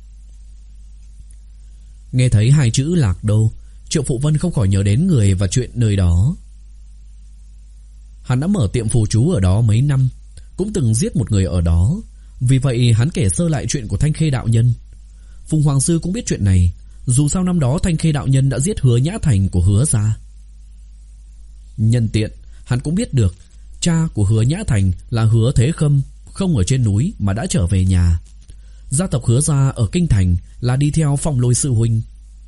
Nghe thấy hai chữ Lạc Đô, Triệu Phụ Vân không khỏi nhớ đến người và chuyện nơi đó. Hắn đã mở tiệm phù chú ở đó mấy năm, cũng từng giết một người ở đó. Vì vậy hắn kể sơ lại chuyện của Thanh Khê đạo nhân. Phùng Hoàng Sư cũng biết chuyện này, dù sao năm đó Thanh Khê đạo nhân đã giết Hứa Nhã Thành của Hứa gia. Nhân tiện hắn cũng biết được cha của Hứa Nhã Thành là Hứa Thế Khâm không ở trên núi mà đã trở về nhà. Gia tộc Hứa gia ở kinh thành là đi theo Phong Lôi sư huynh.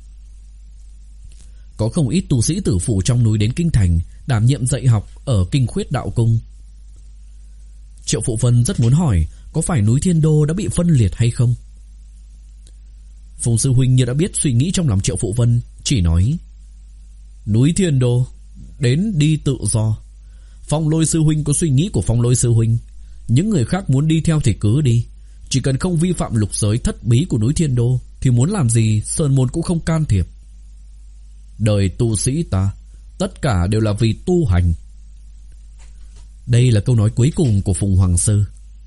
Có không ít tu sĩ tử phủ trong núi đến kinh thành đảm nhiệm dạy học ở Kinh Khuyết đạo cung. Triệu Phụ Vân rất muốn hỏi có phải núi Thiên Đô đã bị phân liệt hay không. Phùng sư huynh như đã biết suy nghĩ trong lòng Triệu Phụ Vân, chỉ nói: Núi Thiên Đô đến đi tự do. Phong Lôi sư huynh có suy nghĩ của Phong Lôi sư huynh, những người khác muốn đi theo thì cứ đi. Chỉ cần không vi phạm lục giới thất bí của núi Thiên Đô thì muốn làm gì Sơn môn cũng không can thiệp. Đời tu sĩ ta tất cả đều là vì tu hành. Đây là câu nói cuối cùng của Phùng Hoàng Sư.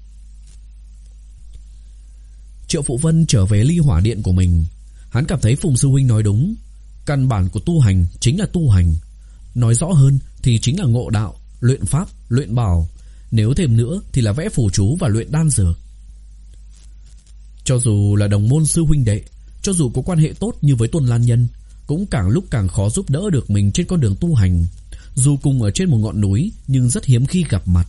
Triệu Phụ Vân trở về Ly Hỏa Điện của mình. Hắn cảm thấy Phùng sư huynh nói đúng. Căn bản của tu hành chính là tu hành. Nói rõ hơn thì chính là ngộ đạo, luyện pháp, luyện bảo. Nếu thêm nữa thì là vẽ phù chú và luyện đan dược. Cho dù là đồng môn sư huynh đệ, cho dù có quan hệ tốt như với Tôn Lan Nhân, cũng càng lúc càng khó giúp đỡ được mình trên con đường tu hành. Dù cùng ở trên một ngọn núi nhưng rất hiếm khi gặp mặt.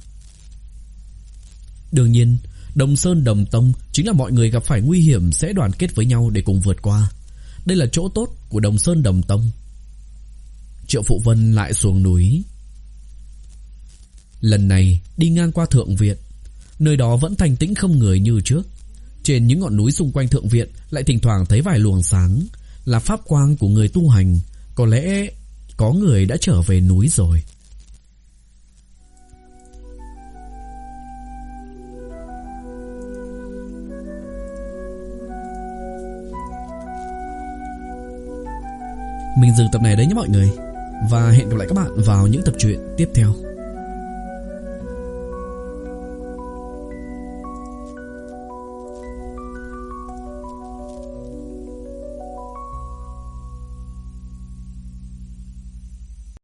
Đương nhiên, Đồng Sơn Đồng Tông chính là mọi người gặp phải nguy hiểm sẽ đoàn kết với nhau để cùng vượt qua. Đây là chỗ tốt của Đồng Sơn Đồng Tông. Triệu Phụ Vân lại xuống núi. Lần này đi ngang qua Thượng Viện. Nơi đó vẫn thanh tĩnh không người như trước. Trên những ngọn núi xung quanh Thượng Viện lại thỉnh thoảng thấy vài luồng sáng, là pháp quang của người tu hành. Có lẽ có người đã trở về núi rồi. Mình dừng tập này đấy nhé mọi người. Và hẹn gặp lại các bạn vào những tập truyện tiếp theo.